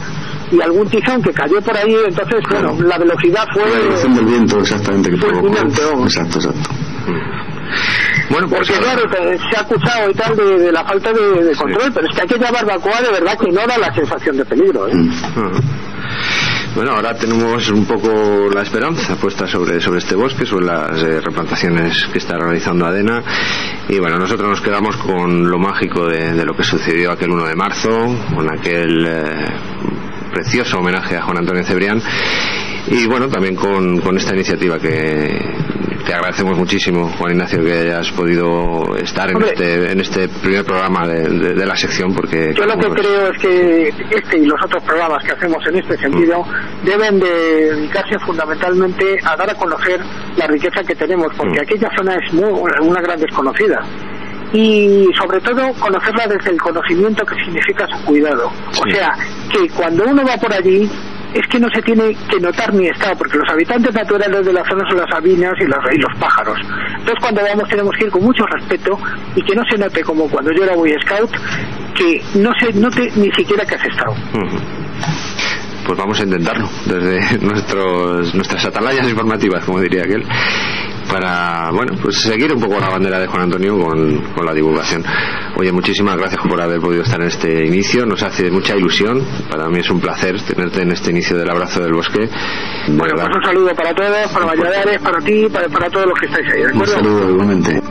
y algún tizón que cayó por ahí, entonces, claro, bueno, la velocidad fue... La dirección del viento, exactamente, que provocó. Exacto, exacto. Bueno, pues porque claro, se ha acusado y tal de, de la falta de, de control, sí. Pero es que aquella barbacoa de verdad que no da la sensación de peligro, ¿eh? Mm. Uh-huh. Bueno, ahora tenemos un poco la esperanza puesta sobre, sobre este bosque, sobre las eh, replantaciones que está realizando ADENA, y bueno, nosotros nos quedamos con lo mágico de, de lo que sucedió aquel uno de marzo, con aquel eh, precioso homenaje a Juan Antonio Cebrián, y bueno, también con, con esta iniciativa que te agradecemos muchísimo, Juan Ignacio, que hayas podido estar en Hombre, este en este primer programa de, de, de la sección, porque yo lo que pues... creo es que este y los otros programas que hacemos en este sentido mm. deben de dedicarse fundamentalmente a dar a conocer la riqueza que tenemos, porque mm. aquella zona es muy, una gran desconocida, y sobre todo conocerla desde el conocimiento que significa su cuidado. Sí. O sea, que cuando uno va por allí es que no se tiene que notar ni estado, porque los habitantes naturales de la zona son las avinas y los, y los pájaros. Entonces cuando vamos tenemos que ir con mucho respeto y que no se note como cuando yo era Boy Scout, que no se note ni siquiera que has estado. Uh-huh. Pues vamos a intentarlo desde nuestros nuestras atalayas informativas, como diría aquel, para, bueno, pues seguir un poco la bandera de Juan Antonio con, con la divulgación. Oye, muchísimas gracias por haber podido estar en este inicio, nos hace mucha ilusión, para mí es un placer tenerte en este inicio del Abrazo del Bosque. Bueno, pues un saludo para todos, para Valladares, para ti, para, para todos los que estáis ahí, ¿de acuerdo? Un saludo igualmente.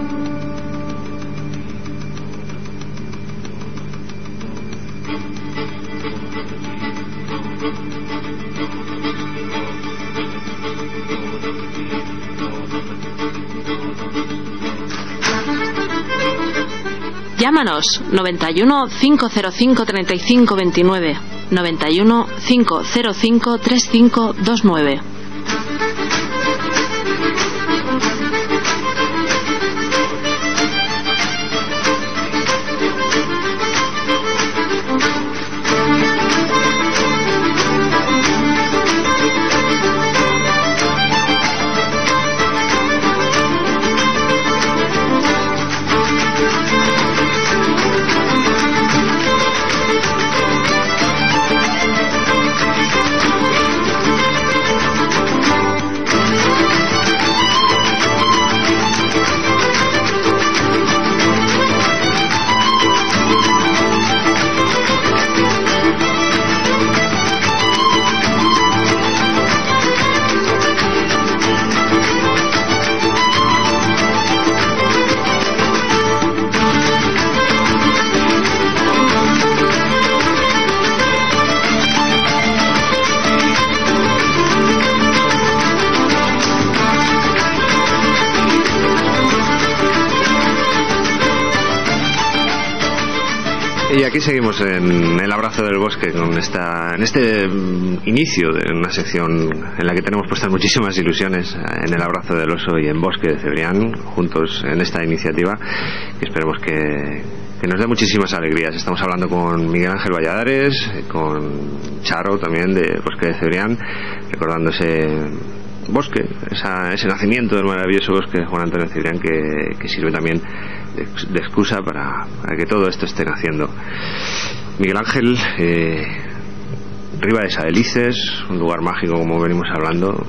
Llámanos noventa y uno, cinco cero cinco, treinta y cinco veintinueve, noventa y uno, cinco cero cinco, treinta y cinco veintinueve. Y aquí seguimos en el Abrazo del Bosque, con esta, en este inicio de una sección en la que tenemos puestas muchísimas ilusiones, en el Abrazo del Oso y en Bosque de Cebrián, juntos en esta iniciativa que esperemos que, que nos dé muchísimas alegrías. Estamos hablando con Miguel Ángel Valladares, con Charo también de Bosque de Cebrián, recordando ese bosque, esa, ese nacimiento del maravilloso bosque de Juan Antonio Cebrián, que, que sirve también de, de excusa para, para que todo esto esté naciendo. Miguel Ángel, eh, Riba de Sadelices, un lugar mágico como venimos hablando.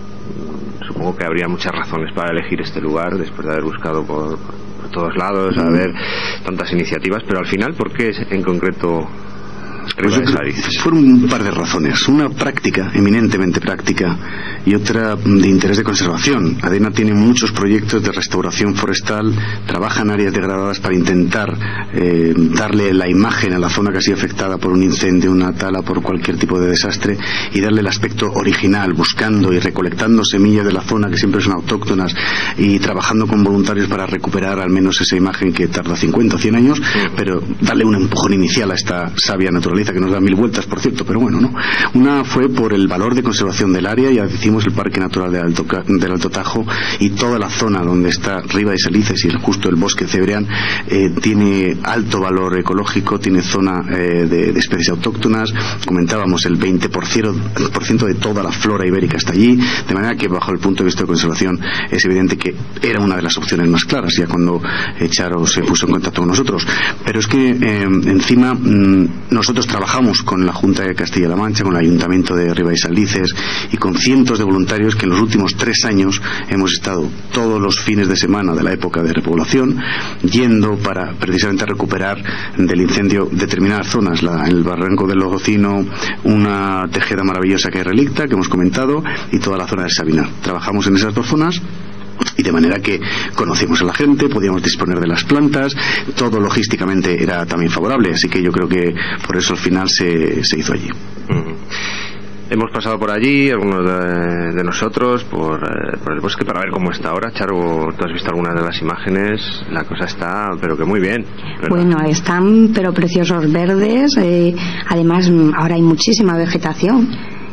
Supongo que habría muchas razones para elegir este lugar después de haber buscado por, por todos lados, a ver tantas iniciativas, pero al final, ¿por qué en concreto Riba de Sadelices? Fueron un par de razones, una práctica, eminentemente práctica, y otra de interés de conservación. ADENA tiene muchos proyectos de restauración forestal, trabaja en áreas degradadas para intentar eh, darle la imagen a la zona que ha sido afectada por un incendio, una tala, por cualquier tipo de desastre, y darle el aspecto original, buscando y recolectando semillas de la zona que siempre son autóctonas y trabajando con voluntarios para recuperar al menos esa imagen que tarda cincuenta o cien años, pero darle un empujón inicial a esta sabia naturaleza que nos da mil vueltas, por cierto, pero bueno, ¿no? Una fue por el valor de conservación del área, ya decimos el Parque Natural del Alto, del Alto Tajo, y toda la zona donde está Riba de Sadelices y el, justo el Bosque Cebrián eh, tiene alto valor ecológico, tiene zona eh, de, de especies autóctonas. Comentábamos el veinte por ciento de toda la flora ibérica está allí, de manera que bajo el punto de vista de conservación es evidente que era una de las opciones más claras ya cuando eh, Charo se puso en contacto con nosotros, pero es que eh, encima mmm, nosotros nosotros trabajamos con la Junta de Castilla-La Mancha, con el Ayuntamiento de Ribes y Saldices y con cientos de voluntarios que en los últimos tres años hemos estado todos los fines de semana de la época de repoblación yendo para precisamente recuperar del incendio determinadas zonas, la, el barranco del Logocino, una tejeda maravillosa que hay relicta, que hemos comentado, y toda la zona de Sabina. Trabajamos en esas dos zonas y de manera que conocimos a la gente, podíamos disponer de las plantas, todo logísticamente era también favorable, así que yo creo que por eso al final se, se hizo allí. Uh-huh. Hemos pasado por allí, algunos de, de nosotros, por, eh, por el bosque para ver cómo está ahora. Charo, tú has visto algunas de las imágenes, la cosa está, pero que muy bien, ¿verdad? Bueno, están pero preciosos verdes, eh, además ahora hay muchísima vegetación.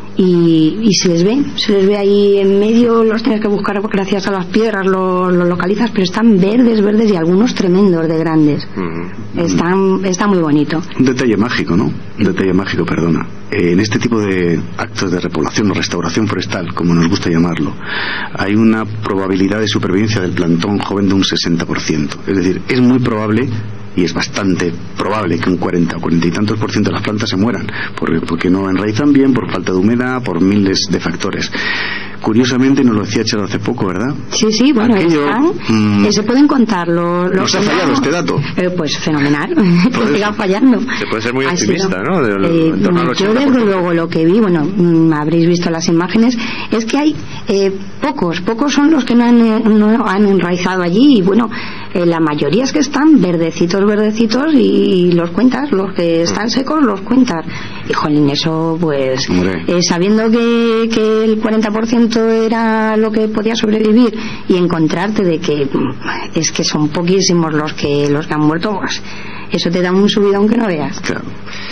Y, y se les ve, se les ve ahí en medio, los tienes que buscar gracias a las piedras, los lo localizas, pero están verdes, verdes y algunos tremendos de grandes. Uh-huh. Están, está muy bonito. Un detalle mágico, ¿no? Un detalle mágico, perdona. Eh, en este tipo de actos de repoblación o restauración forestal, como nos gusta llamarlo, hay una probabilidad de supervivencia del plantón joven de un sesenta por ciento. Es decir, es muy probable, y es bastante probable, que un cuarenta o cuarenta y tantos por ciento de las plantas se mueran, porque, porque no enraizan bien, por falta de humedad, por miles de factores. Curiosamente, nos lo decía Charo hace poco, ¿verdad? Sí, sí, bueno, Aquello, están, mmm, eh, se pueden contar. Lo, lo ¿Nos ha fallado no, este dato? Eh, pues fenomenal, que siga fallando. Se puede ser muy optimista, sido, ¿no? Del, eh, yo desde luego lo que vi, bueno, mmm, habréis visto las imágenes, es que hay eh, pocos, pocos son los que no han, no han enraizado allí, y bueno, eh, la mayoría es que están verdecitos, verdecitos, y, y los cuentas, los que están secos los cuentas. Y jolín, eso pues, eh, sabiendo que, que el cuarenta por ciento era lo que podía sobrevivir, y encontrarte de que es que son poquísimos los que los que han muerto, pues eso te da un subidón que no veas. Claro.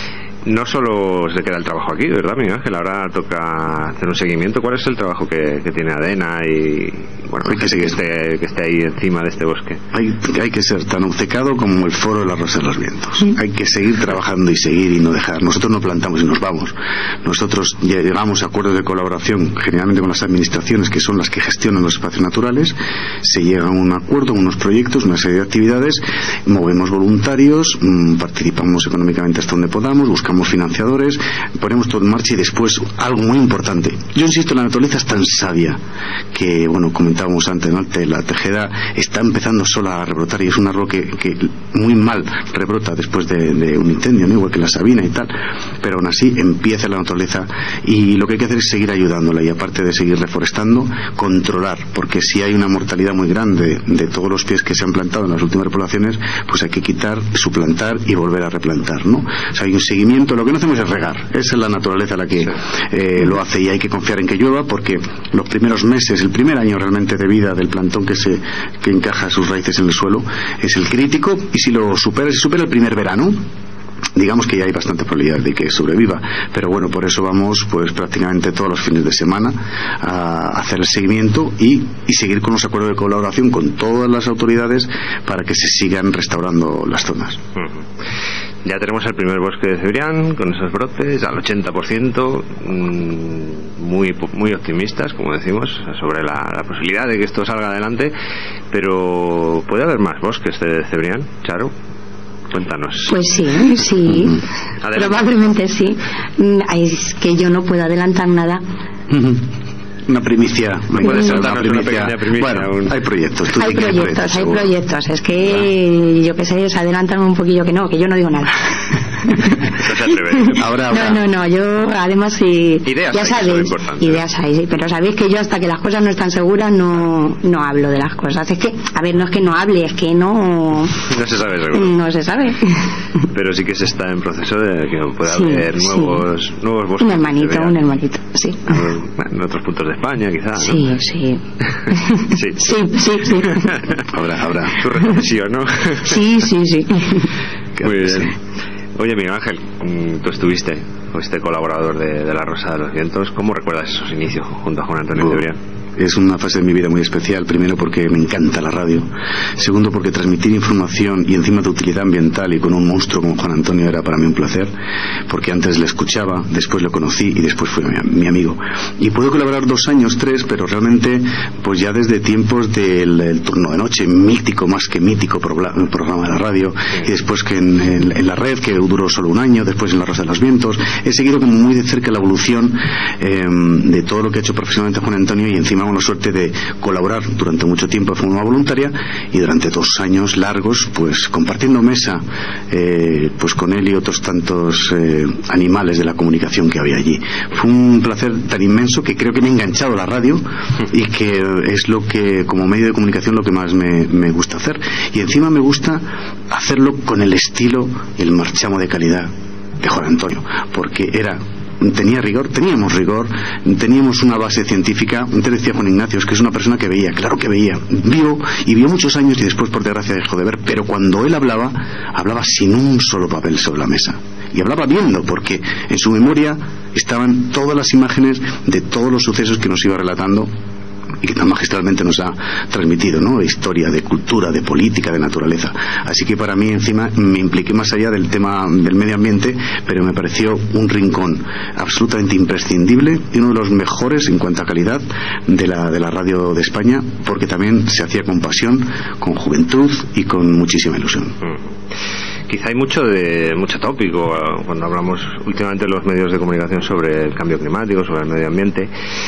No solo se queda el trabajo aquí, ¿verdad, Miguel Ángel? Ahora toca hacer un seguimiento. ¿Cuál es el trabajo que, que tiene ADENA y, bueno, hay que, que, esté, que esté ahí encima de este bosque? Hay, hay que ser tan obcecado como el foro de la Rosa de los Vientos. Sí. Hay que seguir trabajando y seguir y no dejar. Nosotros no plantamos y nos vamos. Nosotros llegamos a acuerdos de colaboración, generalmente con las administraciones, que son las que gestionan los espacios naturales. Se llega a un acuerdo, unos proyectos, una serie de actividades, movemos voluntarios, mmm, participamos económicamente hasta donde podamos, buscamos financiadores, ponemos todo en marcha, y después algo muy importante. Yo insisto, la naturaleza es tan sabia que, bueno, comentábamos antes, ¿no? La tejeda está empezando sola a rebrotar, y es un árbol que, que muy mal rebrota después de, de un incendio, ¿no? Igual que la sabina y tal, pero aún así empieza la naturaleza, y lo que hay que hacer es seguir ayudándola, y aparte de seguir reforestando, controlar, porque si hay una mortalidad muy grande de todos los pies que se han plantado en las últimas repoblaciones, pues hay que quitar, suplantar y volver a replantar, ¿no? O sea, hay un seguimiento. Lo que no hacemos es regar, esa es la naturaleza la que eh, lo hace, y hay que confiar en que llueva, porque los primeros meses, el primer año realmente de vida del plantón que se que encaja sus raíces en el suelo es el crítico, y si lo supera, si supera el primer verano, digamos que ya hay bastante probabilidad de que sobreviva, pero bueno, por eso vamos pues prácticamente todos los fines de semana a hacer el seguimiento y, y seguir con los acuerdos de colaboración con todas las autoridades para que se sigan restaurando las zonas. Uh-huh. Ya tenemos el primer bosque de Cebrián con esos brotes al ochenta por ciento, mmm, muy muy optimistas, como decimos, sobre la, la posibilidad de que esto salga adelante, pero ¿puede haber más bosques de Cebrián, Charo? Cuéntanos. Pues sí, sí, adelante. Probablemente sí. Es que yo no puedo adelantar nada. Una primicia, no puede ser una primicia. Una primicia. Bueno, un... hay proyectos. Tú hay proyectos, proyectos, hay seguro. proyectos. Es que ah. yo qué sé, se adelantan un poquillo que no, que yo no digo nada. ahora, ahora. No, no, no, yo además sí, ideas ya hay, sabéis, ideas hay, sí, pero sabéis que yo hasta que las cosas no están seguras no, no hablo de las cosas. Es que, a ver, no es que no hable, es que no... No se sabe, seguro. No se sabe. Pero sí que se está en proceso de que pueda sí, haber nuevos, sí. nuevos bosques. Un hermanito, un hermanito, sí. Bueno, en otros puntos de España, quizás. Sí, ¿no? sí. sí. Sí, sí, sí. Ahora, ahora. Tu reflexión, ¿no? Sí, sí, sí. Muy bien. Oye, Miguel Ángel, tú estuviste, fuiste colaborador de, de La Rosa de los Vientos. ¿Cómo recuerdas esos inicios junto a Juan Antonio Cebrián? Es una fase de mi vida muy especial, primero porque me encanta la radio, segundo porque transmitir información y encima de utilidad ambiental y con un monstruo como Juan Antonio era para mí un placer, porque antes le escuchaba, después lo conocí y después fue mi, mi amigo. Y puedo colaborar dos años, tres, pero realmente pues ya desde tiempos del el turno de noche, mítico, más que mítico programa, programa de la radio, y después que en, en, en la red, que duró solo un año, después en La Rosa de los Vientos. He seguido como muy de cerca la evolución eh, de todo lo que ha hecho profesionalmente Juan Antonio, y encima con la suerte de colaborar durante mucho tiempo de forma voluntaria y durante dos años largos pues compartiendo mesa eh, pues con él y otros tantos eh, animales de la comunicación que había allí. Fue un placer tan inmenso que creo que me ha enganchado a la radio y que es lo que como medio de comunicación lo que más me, me gusta hacer, y encima me gusta hacerlo con el estilo y el marchamo de calidad de Juan Antonio, porque era tenía rigor, teníamos rigor, teníamos una base científica. Antes decía Juan Ignacio, es que es una persona que veía, claro que veía, vio y vio muchos años y después por desgracia dejó de ver, pero cuando él hablaba, hablaba sin un solo papel sobre la mesa, y hablaba viendo, porque en su memoria estaban todas las imágenes de todos los sucesos que nos iba relatando y que tan magistralmente nos ha transmitido, ¿no? De historia, de cultura, de política, de naturaleza. Así que para mí encima me impliqué más allá del tema del medio ambiente, pero me pareció un rincón absolutamente imprescindible y uno de los mejores en cuanto a calidad de la, de la radio de España, porque también se hacía con pasión, con juventud y con muchísima ilusión. Mm. Quizá hay mucho de mucho tópico cuando hablamos últimamente en los medios de comunicación sobre el cambio climático, sobre el medio ambiente.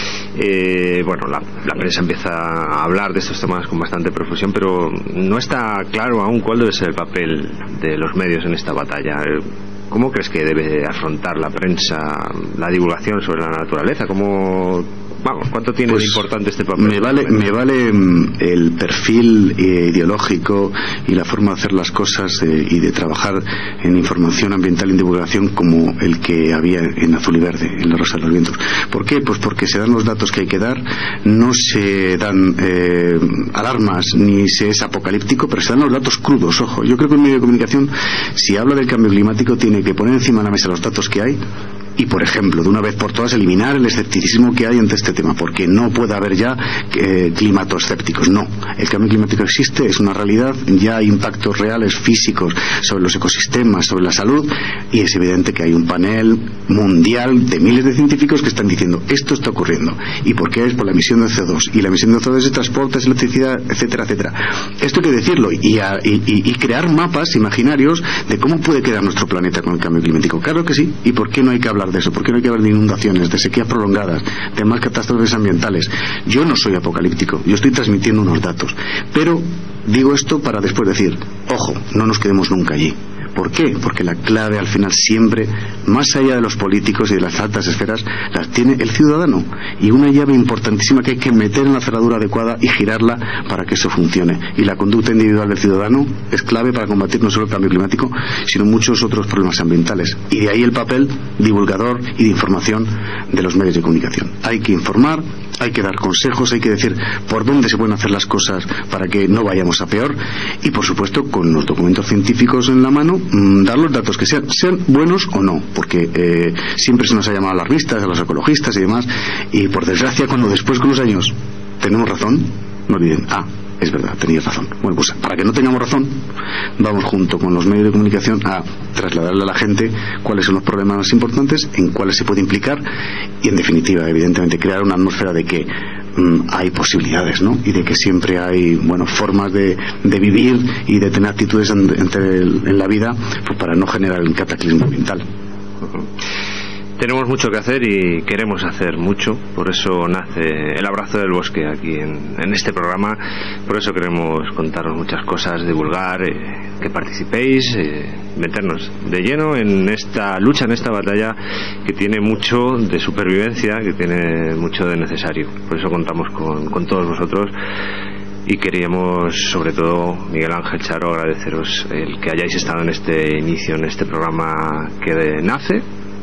Eh, bueno, la, la prensa empieza a hablar de estos temas con bastante profusión, pero no está claro aún cuál debe ser el papel de los medios en esta batalla. ¿Cómo crees que debe afrontar la prensa la divulgación sobre la naturaleza? ¿Cómo, vamos, cuánto tiene pues de importante este papel? Me vale, me vale el perfil eh, ideológico y la forma de hacer las cosas eh, y de trabajar en información ambiental y en divulgación como el que había en Azul y Verde, en La Rosa de los Vientos. ¿Por qué? Pues porque se dan los datos que hay que dar, no se dan eh, alarmas ni se es apocalíptico, pero se dan los datos crudos. Ojo, yo creo que un medio de comunicación, si habla del cambio climático, tiene que poner encima de la mesa los datos que hay y, por ejemplo, de una vez por todas eliminar el escepticismo que hay ante este tema, porque no puede haber ya eh, climato-escépticos. No, el cambio climático existe, es una realidad, ya hay impactos reales físicos sobre los ecosistemas, sobre la salud, y es evidente que hay un panel mundial de miles de científicos que están diciendo esto está ocurriendo. ¿Y por qué? Es por la emisión de C O dos, y la emisión de C O dos se transporta, es electricidad, etcétera, etcétera. Esto hay que decirlo y, a, y, y, y crear mapas imaginarios de cómo puede quedar nuestro planeta con el cambio climático. Claro que sí. ¿Y por qué no hay que hablar de eso? ¿Por qué no hay que hablar de inundaciones, de sequías prolongadas, de más catástrofes ambientales? Yo no soy apocalíptico, yo estoy transmitiendo unos datos, pero digo esto para después decir, ojo, no nos quedemos nunca allí. ¿Por qué? Porque la clave al final siempre, más allá de los políticos y de las altas esferas, las tiene el ciudadano, y una llave importantísima que hay que meter en la cerradura adecuada y girarla para que eso funcione. Y la conducta individual del ciudadano es clave para combatir no solo el cambio climático, sino muchos otros problemas ambientales. Y de ahí el papel divulgador y de información de los medios de comunicación. Hay que informar, hay que dar consejos, hay que decir por dónde se pueden hacer las cosas para que no vayamos a peor, y por supuesto con los documentos científicos en la mano mmm, dar los datos que sean, sean buenos o no, porque eh, siempre se nos ha llamado alarmistas, a los ecologistas y demás, y por desgracia cuando después con los años tenemos razón, nos dicen, ah, es verdad, tenías razón. Bueno, pues para que no tengamos razón, vamos junto con los medios de comunicación a trasladarle a la gente cuáles son los problemas más importantes, en cuáles se puede implicar y, en definitiva, evidentemente, crear una atmósfera de que mmm, hay posibilidades, ¿no? Y de que siempre hay, bueno, formas de, de vivir y de tener actitudes en, entre el, en la vida, pues para no generar el cataclismo ambiental. Uh-huh. Tenemos mucho que hacer y queremos hacer mucho, por eso nace El Abrazo del Bosque aquí en, en este programa, por eso queremos contaros muchas cosas, divulgar, eh, que participéis, eh, meternos de lleno en esta lucha, en esta batalla que tiene mucho de supervivencia, que tiene mucho de necesario. Por eso contamos con, con todos vosotros. Y queríamos, sobre todo, Miguel Ángel, Charo, agradeceros el que hayáis estado en este inicio, en este programa que de, nace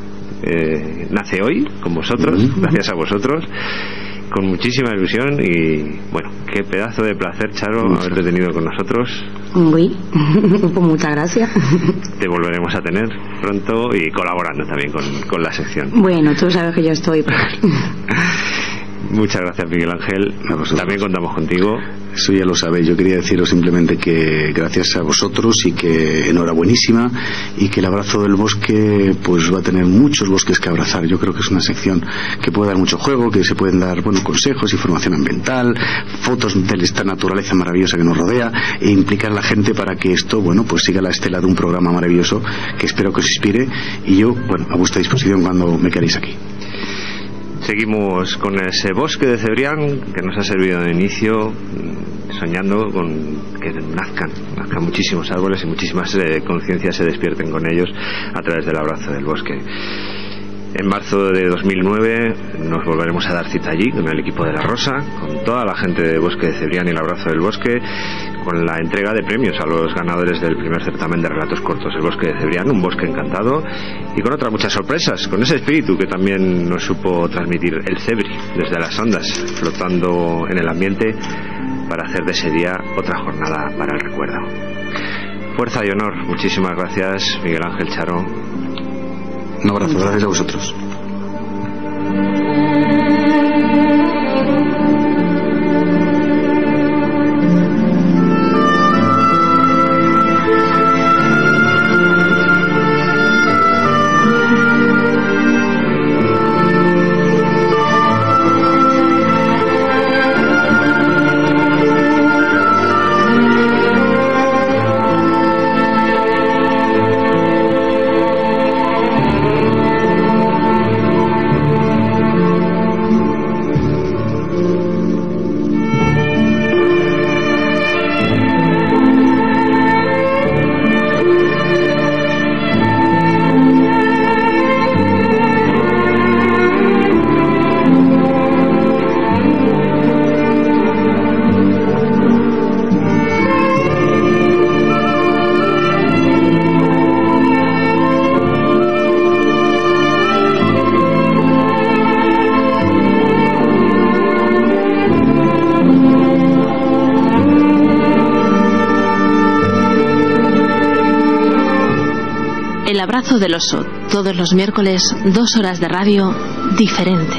Eh, nace hoy con vosotros, uh-huh. Gracias a vosotros, con muchísima ilusión. Y bueno, qué pedazo de placer, Charo, uh-huh. haberte tenido con nosotros. Uy, pues muchas gracias. Te volveremos a tener pronto y colaborando también con, con la sección. Bueno, tú sabes que yo estoy. Muchas gracias, Miguel Ángel. También contamos contigo. Eso ya lo sabéis. Yo quería deciros simplemente que gracias a vosotros y que enhorabuenísima, y que el abrazo del bosque pues va a tener muchos bosques que abrazar. Yo creo que es una sección que puede dar mucho juego, que se pueden dar bueno consejos, información ambiental, fotos de esta naturaleza maravillosa que nos rodea, e implicar a la gente para que esto bueno pues siga la estela de un programa maravilloso que espero que os inspire. Y yo, bueno, a vuestra disposición cuando me queréis aquí. Seguimos con ese bosque de Cebrián que nos ha servido de inicio, soñando con que nazcan, nazcan muchísimos árboles y muchísimas eh, conciencias se despierten con ellos a través del abrazo del bosque. En marzo de dos mil nueve nos volveremos a dar cita allí con el equipo de La Rosa, con toda la gente de Bosque de Cebrián y el abrazo del bosque, con la entrega de premios a los ganadores del primer certamen de relatos cortos, el Bosque de Cebrián, un bosque encantado, y con otras muchas sorpresas, con ese espíritu que también nos supo transmitir el Cebri desde las ondas, flotando en el ambiente para hacer de ese día otra jornada para el recuerdo. Fuerza y honor. Muchísimas gracias, Miguel Ángel, Charo. Un abrazo, gracias a vosotros. El abrazo del oso, todos los miércoles, dos horas de radio diferente.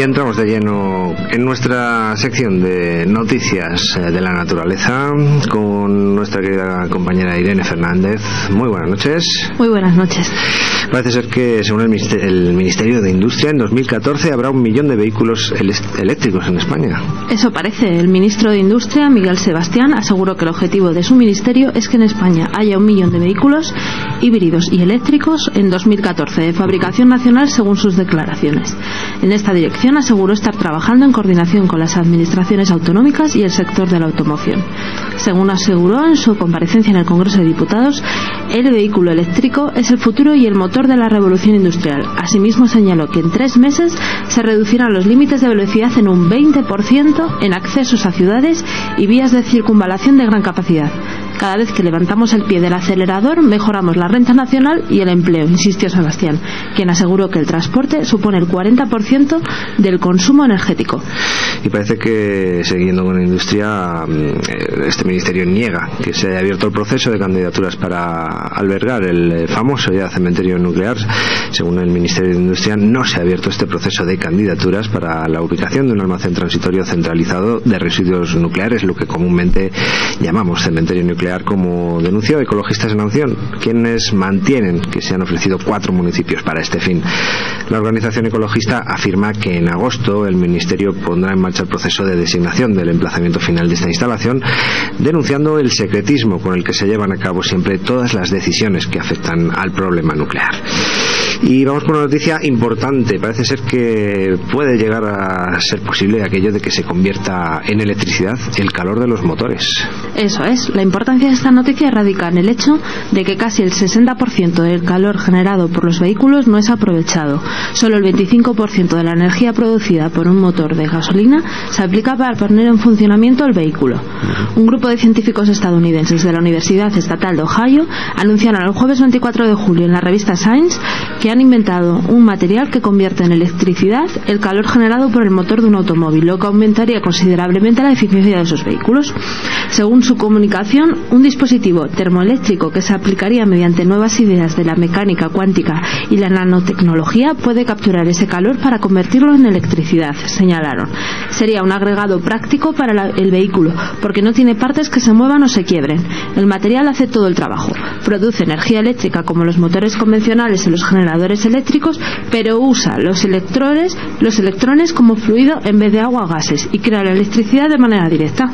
entramos de lleno en nuestra sección de noticias de la naturaleza con nuestra querida compañera Irene Fernández. Muy buenas noches. Muy buenas noches. Parece ser que, según el Ministerio, el Ministerio de Industria, en dos mil catorce habrá un millón de vehículos eléctricos en España. Eso parece. El ministro de Industria, Miguel Sebastián, aseguró que el objetivo de su ministerio es que en España haya un millón de vehículos híbridos y eléctricos en dos mil catorce, de fabricación nacional, según sus declaraciones. En esta dirección aseguró estar trabajando en coordinación con las administraciones autonómicas y el sector de la automoción. Según aseguró en su comparecencia en el Congreso de Diputados, el vehículo eléctrico es el futuro y el motor de la revolución industrial. Asimismo, señaló que en tres meses se reducirán los límites de velocidad en un veinte por ciento en accesos a ciudades y vías de circunvalación de gran capacidad. Cada vez que levantamos el pie del acelerador, mejoramos la renta nacional y el empleo, insistió Sebastián, quien aseguró que el transporte supone el cuarenta por ciento del consumo energético. Y parece que, siguiendo con la industria, este ministerio niega que se haya abierto el proceso de candidaturas para albergar el famoso ya cementerio nuclear. Según el Ministerio de Industria, no se ha abierto este proceso de candidaturas para la ubicación de un almacén transitorio centralizado de residuos nucleares, lo que comúnmente llamamos cementerio nuclear, como denunció Ecologistas en Acción, quienes mantienen que se han ofrecido cuatro municipios para este fin. La organización ecologista afirma que en agosto el Ministerio pondrá en marcha el proceso de designación del emplazamiento final de esta instalación, denunciando el secretismo con el que se llevan a cabo siempre todas las decisiones que afectan al problema nuclear. Y vamos por una noticia importante. Parece ser que puede llegar a ser posible aquello de que se convierta en electricidad el calor de los motores. Eso es. La importancia de esta noticia radica en el hecho de que casi el sesenta por ciento del calor generado por los vehículos no es aprovechado. Solo el veinticinco por ciento de la energía producida por un motor de gasolina se aplica para poner en funcionamiento el vehículo. Un grupo de científicos estadounidenses de la Universidad Estatal de Ohio anunciaron el jueves veinticuatro de julio en la revista Science que han inventado un material que convierte en electricidad el calor generado por el motor de un automóvil, lo que aumentaría considerablemente la eficiencia de sus vehículos. Según su comunicación, un dispositivo termoeléctrico que se aplicaría mediante nuevas ideas de la mecánica cuántica y la nanotecnología puede capturar ese calor para convertirlo en electricidad, señalaron. Sería un agregado práctico para la, el vehículo, porque no tiene partes que se muevan o se quiebren. El material hace todo el trabajo. Produce energía eléctrica como los motores convencionales y los generadores eléctricos, pero usa los electrones, los electrones como fluido en vez de agua o gases y crea la electricidad de manera directa.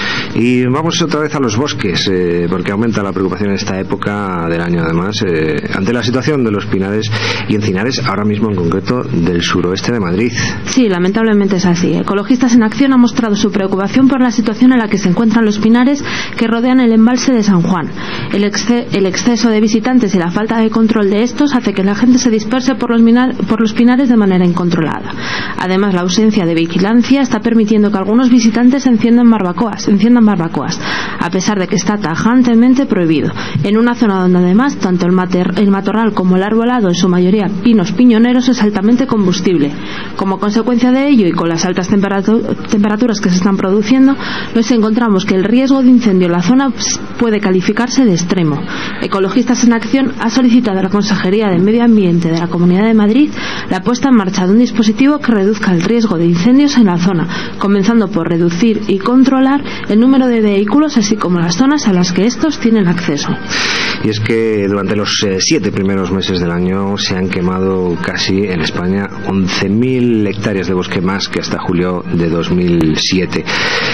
Y vamos otra vez a los bosques, eh, porque aumenta la preocupación en esta época del año, además, eh, ante la situación de los pinares y encinares, ahora mismo en concreto del suroeste de Madrid. Sí, lamentablemente es así. Ecologistas en Acción ha mostrado su preocupación por la situación en la que se encuentran los pinares que rodean el embalse de San Juan. El, exce- el exceso de visitantes y la falta de control de estos hace que la gente se disperse por los, minar- por los pinares de manera incontrolada. Además, la ausencia de vigilancia está permitiendo que algunos visitantes enciendan barbacoas, enciendan barbacoas, a pesar de que está tajantemente prohibido, en una zona donde además tanto el, mater- el matorral como el arbolado, en su mayoría pinos piñoneros, es altamente combustible. Como consecuencia de ello y con las altas temperatu- temperaturas que se están produciendo, nos encontramos que el riesgo de incendio en la zona puede calificarse de extremo. Ecologistas en Acción ha solicitado a la Consejería de Medio Ambiente de la Comunidad de Madrid la puesta en marcha de un dispositivo que reduzca el riesgo de incendios en la zona, comenzando por reducir y controlar el número de vehículos, así como las zonas a las que estos tienen acceso. Y es que durante los eh, siete primeros meses del año se han quemado casi en España once mil hectáreas de bosque más que hasta julio de dos mil siete.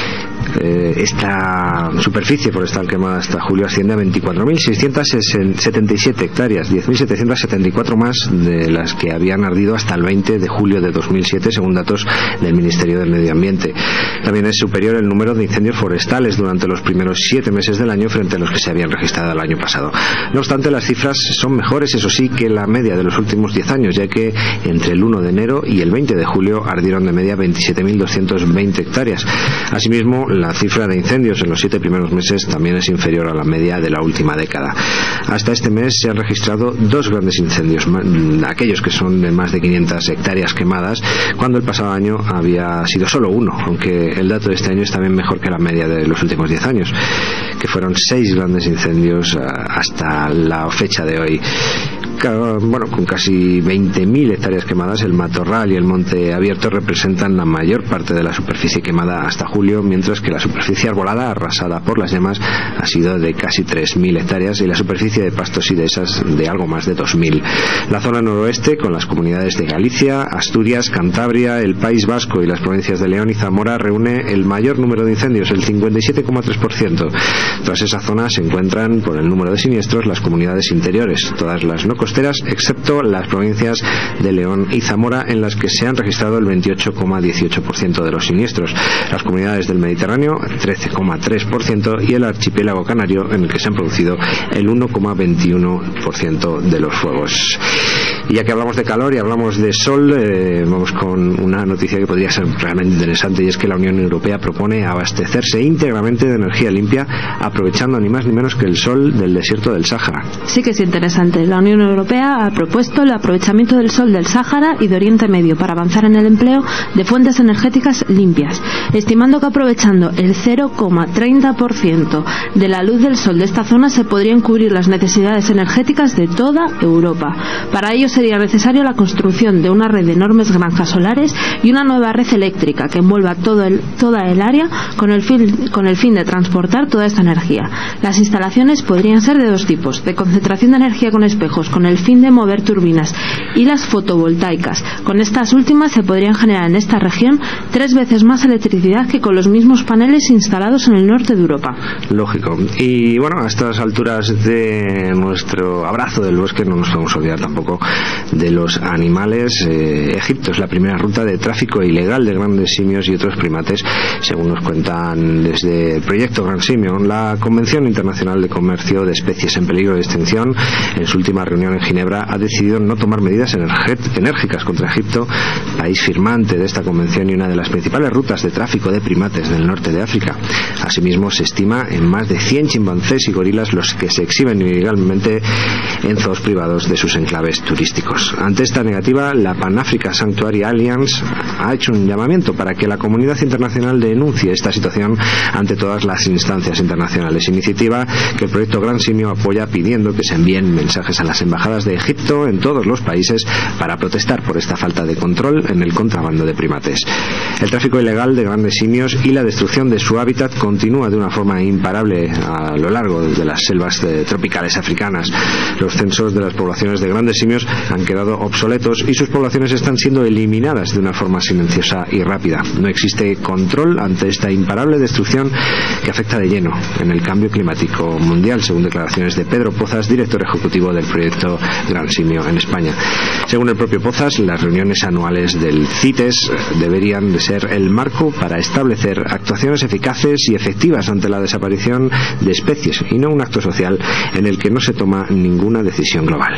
Eh, esta superficie forestal quemada hasta julio asciende a veinticuatro mil seiscientas setenta y siete hectáreas, diez mil setecientas setenta y cuatro más de las que habían ardido hasta el veinte de julio de dos mil siete, según datos del Ministerio del Medio Ambiente. También es superior el número de incendios forestales durante los primeros siete meses del año frente a los que se habían registrado el año pasado. No obstante, las cifras son mejores, eso sí, que la media de los últimos diez años, ya que entre el uno de enero y el veinte de julio ardieron de media veintisiete mil doscientas veinte hectáreas. Asimismo, la cifra de incendios en los siete primeros meses también es inferior a la media de la última década. Hasta este mes se han registrado dos grandes incendios, aquellos que son de más de quinientas hectáreas quemadas, cuando el pasado año había sido solo uno, aunque el dato de este año es también mejor que la media de los últimos diez años, que fueron seis grandes incendios hasta la fecha de hoy. Bueno, con casi veinte mil hectáreas quemadas, el matorral y el monte abierto representan la mayor parte de la superficie quemada hasta julio, mientras que la superficie arbolada arrasada por las llamas ha sido de casi tres mil hectáreas y la superficie de pastos y dehesas de algo más de dos mil. La zona noroeste, con las comunidades de Galicia, Asturias, Cantabria, el País Vasco y las provincias de León y Zamora, reúne el mayor número de incendios, el cincuenta y siete coma tres por ciento. Tras esa zona se encuentran, por el número de siniestros, las comunidades interiores, todas las no costeras, excepto las provincias de León y Zamora, en las que se han registrado el veintiocho coma dieciocho por ciento de los siniestros. Las comunidades del Mediterráneo, trece coma tres por ciento, y el archipiélago canario, en el que se han producido el uno coma veintiuno por ciento de los fuegos. Y ya que hablamos de calor y hablamos de sol, eh, vamos con una noticia que podría ser realmente interesante, y es que la Unión Europea propone abastecerse íntegramente de energía limpia, aprovechando ni más ni menos que el sol del desierto del Sáhara. Sí que es interesante. La Unión Europea ha propuesto el aprovechamiento del sol del Sáhara y de Oriente Medio para avanzar en el empleo de fuentes energéticas limpias, estimando que aprovechando el cero coma treinta por ciento de la luz del sol de esta zona se podrían cubrir las necesidades energéticas de toda Europa. Para ello sería necesaria la construcción de una red de enormes granjas solares y una nueva red eléctrica que envuelva todo el, toda el área con el, fin, con el fin de transportar toda esta energía. Las instalaciones podrían ser de dos tipos: de concentración de energía con espejos con el fin de mover turbinas, y las fotovoltaicas. Con estas últimas se podrían generar en esta región tres veces más electricidad que con los mismos paneles instalados en el norte de Europa. Lógico. Y bueno, a estas alturas de nuestro abrazo del bosque no nos podemos olvidar tampoco de los animales. Eh, Egipto es la primera ruta de tráfico ilegal de grandes simios y otros primates, según nos cuentan desde el proyecto Gran Simio. La Convención Internacional de Comercio de Especies en Peligro de Extinción, en su última reunión en Ginebra, ha decidido no tomar medidas enérgicas contra Egipto, país firmante de esta convención y una de las principales rutas de tráfico de primates del norte de África. Asimismo, se estima en más de cien chimpancés y gorilas los que se exhiben ilegalmente en zoos privados de sus enclaves turísticos. Ante esta negativa, la Pan-Africa Sanctuary Alliance ha hecho un llamamiento para que la comunidad internacional denuncie esta situación ante todas las instancias internacionales, iniciativa que el proyecto Gran Simio apoya, pidiendo que se envíen mensajes a las embajadas de Egipto en todos los países para protestar por esta falta de control en el contrabando de primates. El tráfico ilegal de grandes simios y la destrucción de su hábitat continúa de una forma imparable a lo largo de las selvas tropicales africanas. Los censos de las poblaciones de grandes simios han quedado obsoletos y sus poblaciones están siendo eliminadas de una forma silenciosa y rápida. No existe control ante esta imparable destrucción que afecta de lleno en el cambio climático mundial, según declaraciones de Pedro Pozas, director ejecutivo del proyecto Gran Simio en España. Según el propio Pozas, las reuniones anuales del CITES deberían de ser el marco para establecer actuaciones eficaces y efectivas ante la desaparición de especies, y no un acto social en el que no se toma ninguna decisión global.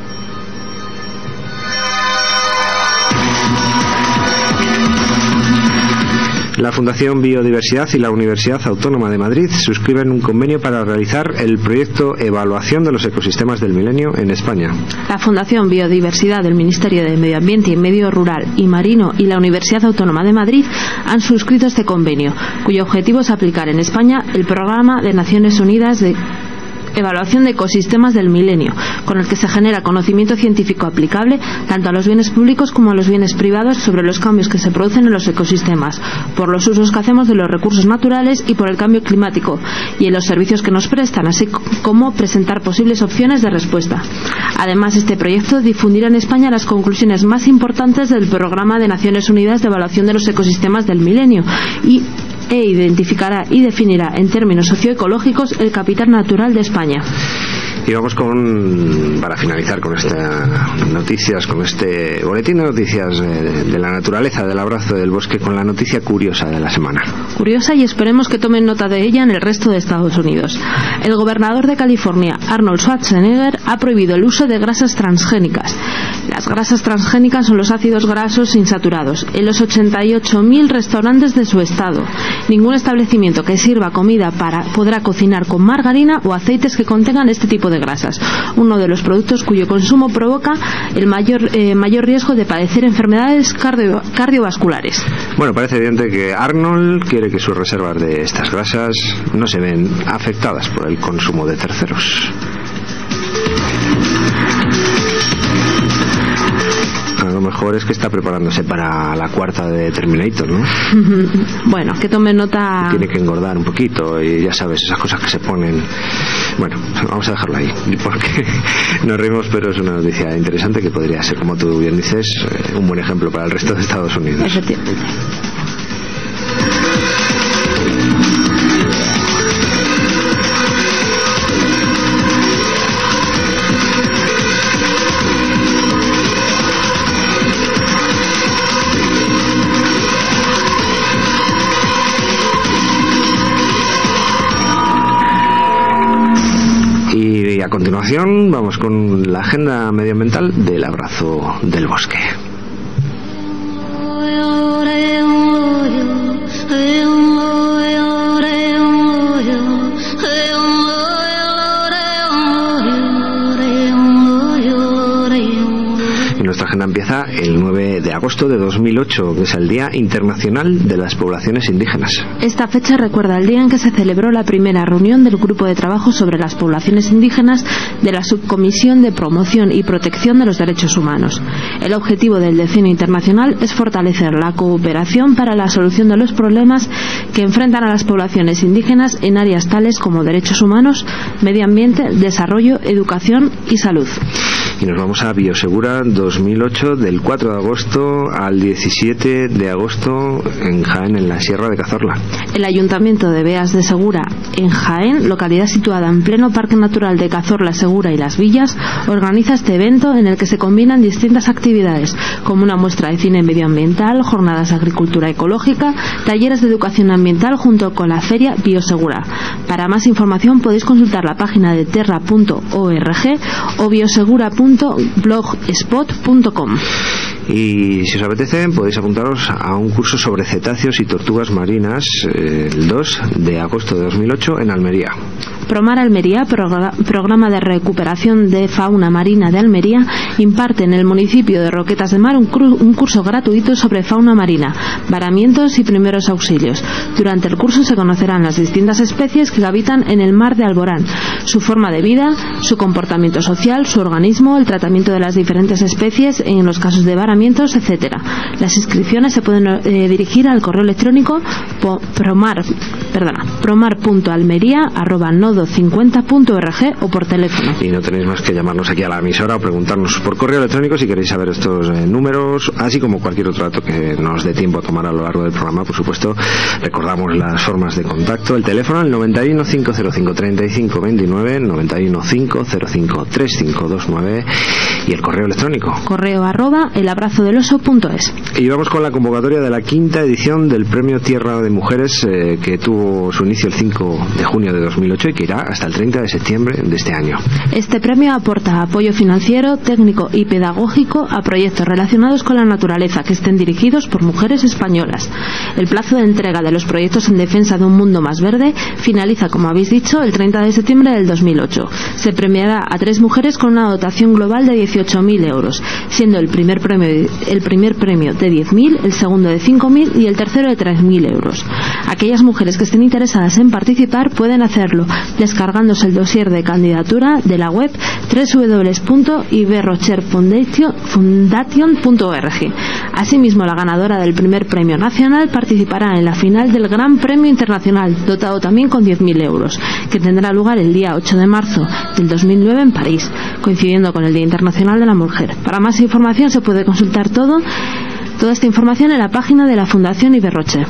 La Fundación Biodiversidad y la Universidad Autónoma de Madrid suscriben un convenio para realizar el proyecto Evaluación de los Ecosistemas del Milenio en España. La Fundación Biodiversidad del Ministerio de Medio Ambiente y Medio Rural y Marino y la Universidad Autónoma de Madrid han suscrito este convenio, cuyo objetivo es aplicar en España el Programa de Naciones Unidas de Evaluación de Ecosistemas del Milenio, con el que se genera conocimiento científico aplicable tanto a los bienes públicos como a los bienes privados sobre los cambios que se producen en los ecosistemas, por los usos que hacemos de los recursos naturales y por el cambio climático, y en los servicios que nos prestan, así como presentar posibles opciones de respuesta. Además, este proyecto difundirá en España las conclusiones más importantes del Programa de Naciones Unidas de Evaluación de los Ecosistemas del Milenio y e identificará y definirá en términos socioecológicos el capital natural de España. Y vamos con, para finalizar con estas noticias, con este boletín de noticias de, de la naturaleza, del abrazo del bosque, con la noticia curiosa de la semana. Curiosa, y esperemos que tomen nota de ella en el resto de Estados Unidos. El gobernador de California, Arnold Schwarzenegger, ha prohibido el uso de grasas transgénicas. Las grasas transgénicas son los ácidos grasos insaturados en los ochenta y ocho mil restaurantes de su estado. Ningún establecimiento que sirva comida para podrá cocinar con margarina o aceites que contengan este tipo de grasas, uno de los productos cuyo consumo provoca el mayor, eh, mayor riesgo de padecer enfermedades cardio, cardiovasculares. Bueno, parece evidente que Arnold quiere que sus reservas de estas grasas no se ven afectadas por el consumo de terceros. lo mejor es que está preparándose para la cuarta de Terminator, ¿no? Bueno, que tome nota. Tiene que engordar un poquito y ya sabes, esas cosas que se ponen. Bueno, vamos a dejarlo ahí, porque nos reímos, pero es una noticia interesante que podría ser, como tú bien dices, un buen ejemplo para el resto de Estados Unidos. Efectivamente. Y a continuación vamos con la agenda medioambiental del abrazo del bosque. Nuestra agenda empieza el nueve de agosto de dos mil ocho, que es el Día Internacional de las Poblaciones Indígenas. Esta fecha recuerda el día en que se celebró la primera reunión del Grupo de Trabajo sobre las Poblaciones Indígenas de la Subcomisión de Promoción y Protección de los Derechos Humanos. El objetivo del Decenio Internacional es fortalecer la cooperación para la solución de los problemas que enfrentan a las poblaciones indígenas en áreas tales como derechos humanos, medio ambiente, desarrollo, educación y salud. Y nos vamos a Biosegura dos mil ocho, del cuatro de agosto al diecisiete de agosto en Jaén, en la Sierra de Cazorla. El Ayuntamiento de Beas de Segura, en Jaén, localidad situada en pleno Parque Natural de Cazorla, Segura y Las Villas, organiza este evento en el que se combinan distintas actividades, como una muestra de cine medioambiental, jornadas de agricultura ecológica, talleres de educación ambiental junto con la feria Biosegura. Para más información podéis consultar la página de terra punto org o biosegura punto blogspot punto com. Y si os apetece podéis apuntaros a un curso sobre cetáceos y tortugas marinas eh, el dos de agosto de dos mil ocho en Almería. Promar Almería, programa de recuperación de fauna marina de Almería, imparte en el municipio de Roquetas de Mar un, un curso gratuito sobre fauna marina, varamientos y primeros auxilios. Durante el curso se conocerán las distintas especies que habitan en el mar de Alborán, su forma de vida, su comportamiento social, su organismo, el tratamiento de las diferentes especies en los casos de varamientos, etcétera. Las inscripciones se pueden eh, dirigir al correo electrónico promar, perdona, promar punto almería arroba nodo cincuenta punto org o por teléfono. Y no tenéis más que llamarnos aquí a la emisora o preguntarnos por correo electrónico si queréis saber estos eh, números, así como cualquier otro dato que nos dé tiempo a tomar a lo largo del programa. Por supuesto, recordamos las formas de contacto: el teléfono el noventa y uno, cinco cero cinco, treinta y cinco veintinueve, noventa y uno, cinco cero cinco, treinta y cinco veintinueve, y el correo electrónico correo arroba elabrazodeloso punto es. Y vamos con la convocatoria de la quinta edición del Premio Tierra de Mujeres, eh, que tuvo su inicio el cinco de junio de dos mil ocho y que irá hasta el treinta de septiembre de este año. Este premio aporta apoyo financiero, técnico y pedagógico a proyectos relacionados con la naturaleza que estén dirigidos por mujeres españolas. El plazo de entrega de los proyectos en defensa de un mundo más verde finaliza, como habéis dicho, el treinta de septiembre del dos mil ocho. Se premiará a tres mujeres con una dotación global de dieciocho mil euros, siendo el primer premio, el primer premio de diez mil, el segundo de cinco mil y el tercero de tres mil euros. Aquellas mujeres que estén interesadas en participar pueden hacerlo descargándose el dossier de candidatura de la web doble u doble u doble u punto iberrocher foundation punto org. Asimismo, la ganadora del primer premio nacional participará en la final del Gran Premio Internacional, dotado también con diez mil euros, que tendrá lugar el día ocho de marzo del dos mil nueve en París, coincidiendo con el Día Internacional de la Mujer. Para más información se puede consultar todo toda esta información en la página de la Fundación Iberrocher.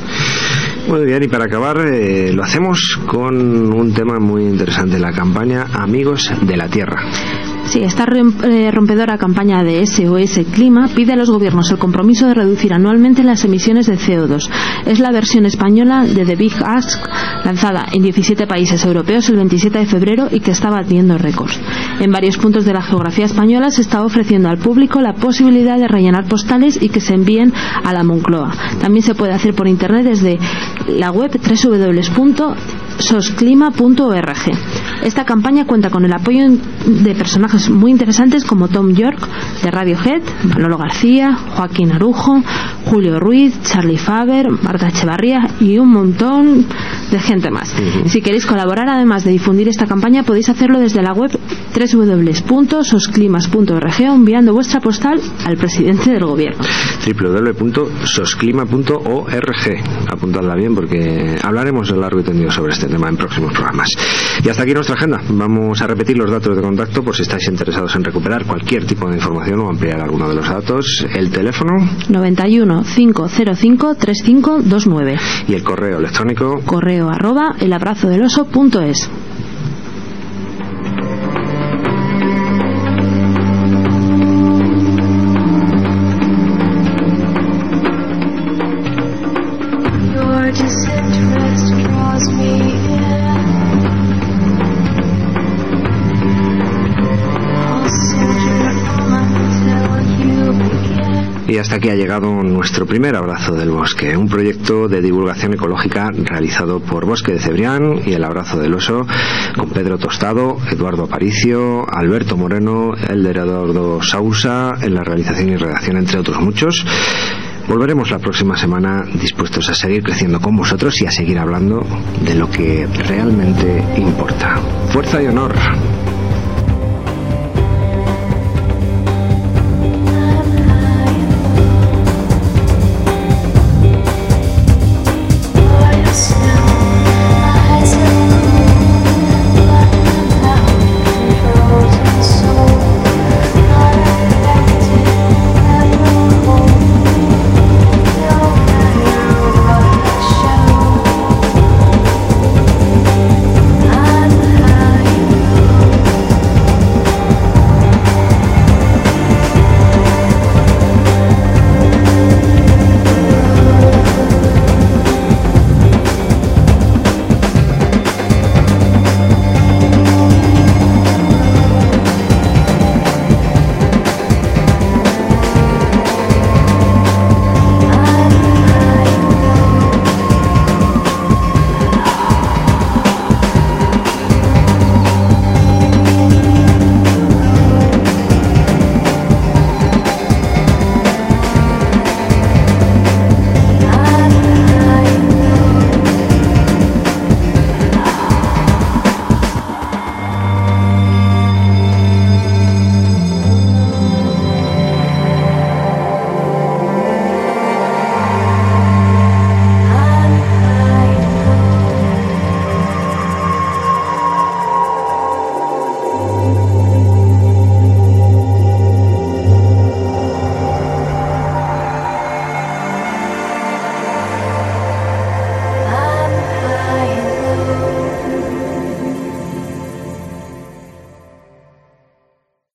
Muy bien, y para acabar eh, lo hacemos con un tema muy interesante, la campaña Amigos de la Tierra. Sí, esta rompedora campaña de S O S Clima pide a los gobiernos el compromiso de reducir anualmente las emisiones de C O dos. Es la versión española de The Big Ask, lanzada en diecisiete países europeos el veintisiete de febrero y que está batiendo récords. En varios puntos de la geografía española se está ofreciendo al público la posibilidad de rellenar postales y que se envíen a la Moncloa. También se puede hacer por internet desde la web doble u doble u doble u punto sosclima punto org. Esta campaña cuenta con el apoyo de personajes muy interesantes como Tom York de Radiohead, Manolo García, Joaquín Arujo, Julio Ruiz, Charlie Faber, Marta Echevarría y un montón de gente más. Uh-huh. Si queréis colaborar, además de difundir esta campaña, podéis hacerlo desde la web doble u doble u doble u punto sosclimas punto org o enviando vuestra postal al presidente del gobierno. doble u doble u doble u punto sosclima punto org. Apuntadla bien porque hablaremos a largo y tendido sobre este tema en próximos programas. Y hasta aquí nuestra agenda. Vamos a repetir los datos de contacto por si estáis interesados en recuperar cualquier tipo de información o ampliar alguno de los datos. El teléfono noventa y uno, quinientos cinco, treinta y cinco veintinueve y el correo electrónico correo arroba elabrazodeloso punto es. Y hasta aquí ha llegado nuestro primer Abrazo del Bosque, un proyecto de divulgación ecológica realizado por Bosque de Cebrián y el Abrazo del Oso, con Pedro Tostado, Eduardo Aparicio, Alberto Moreno, Elder Eduardo Sousa en la realización y redacción, entre otros muchos. Volveremos la próxima semana dispuestos a seguir creciendo con vosotros y a seguir hablando de lo que realmente importa. Fuerza y honor.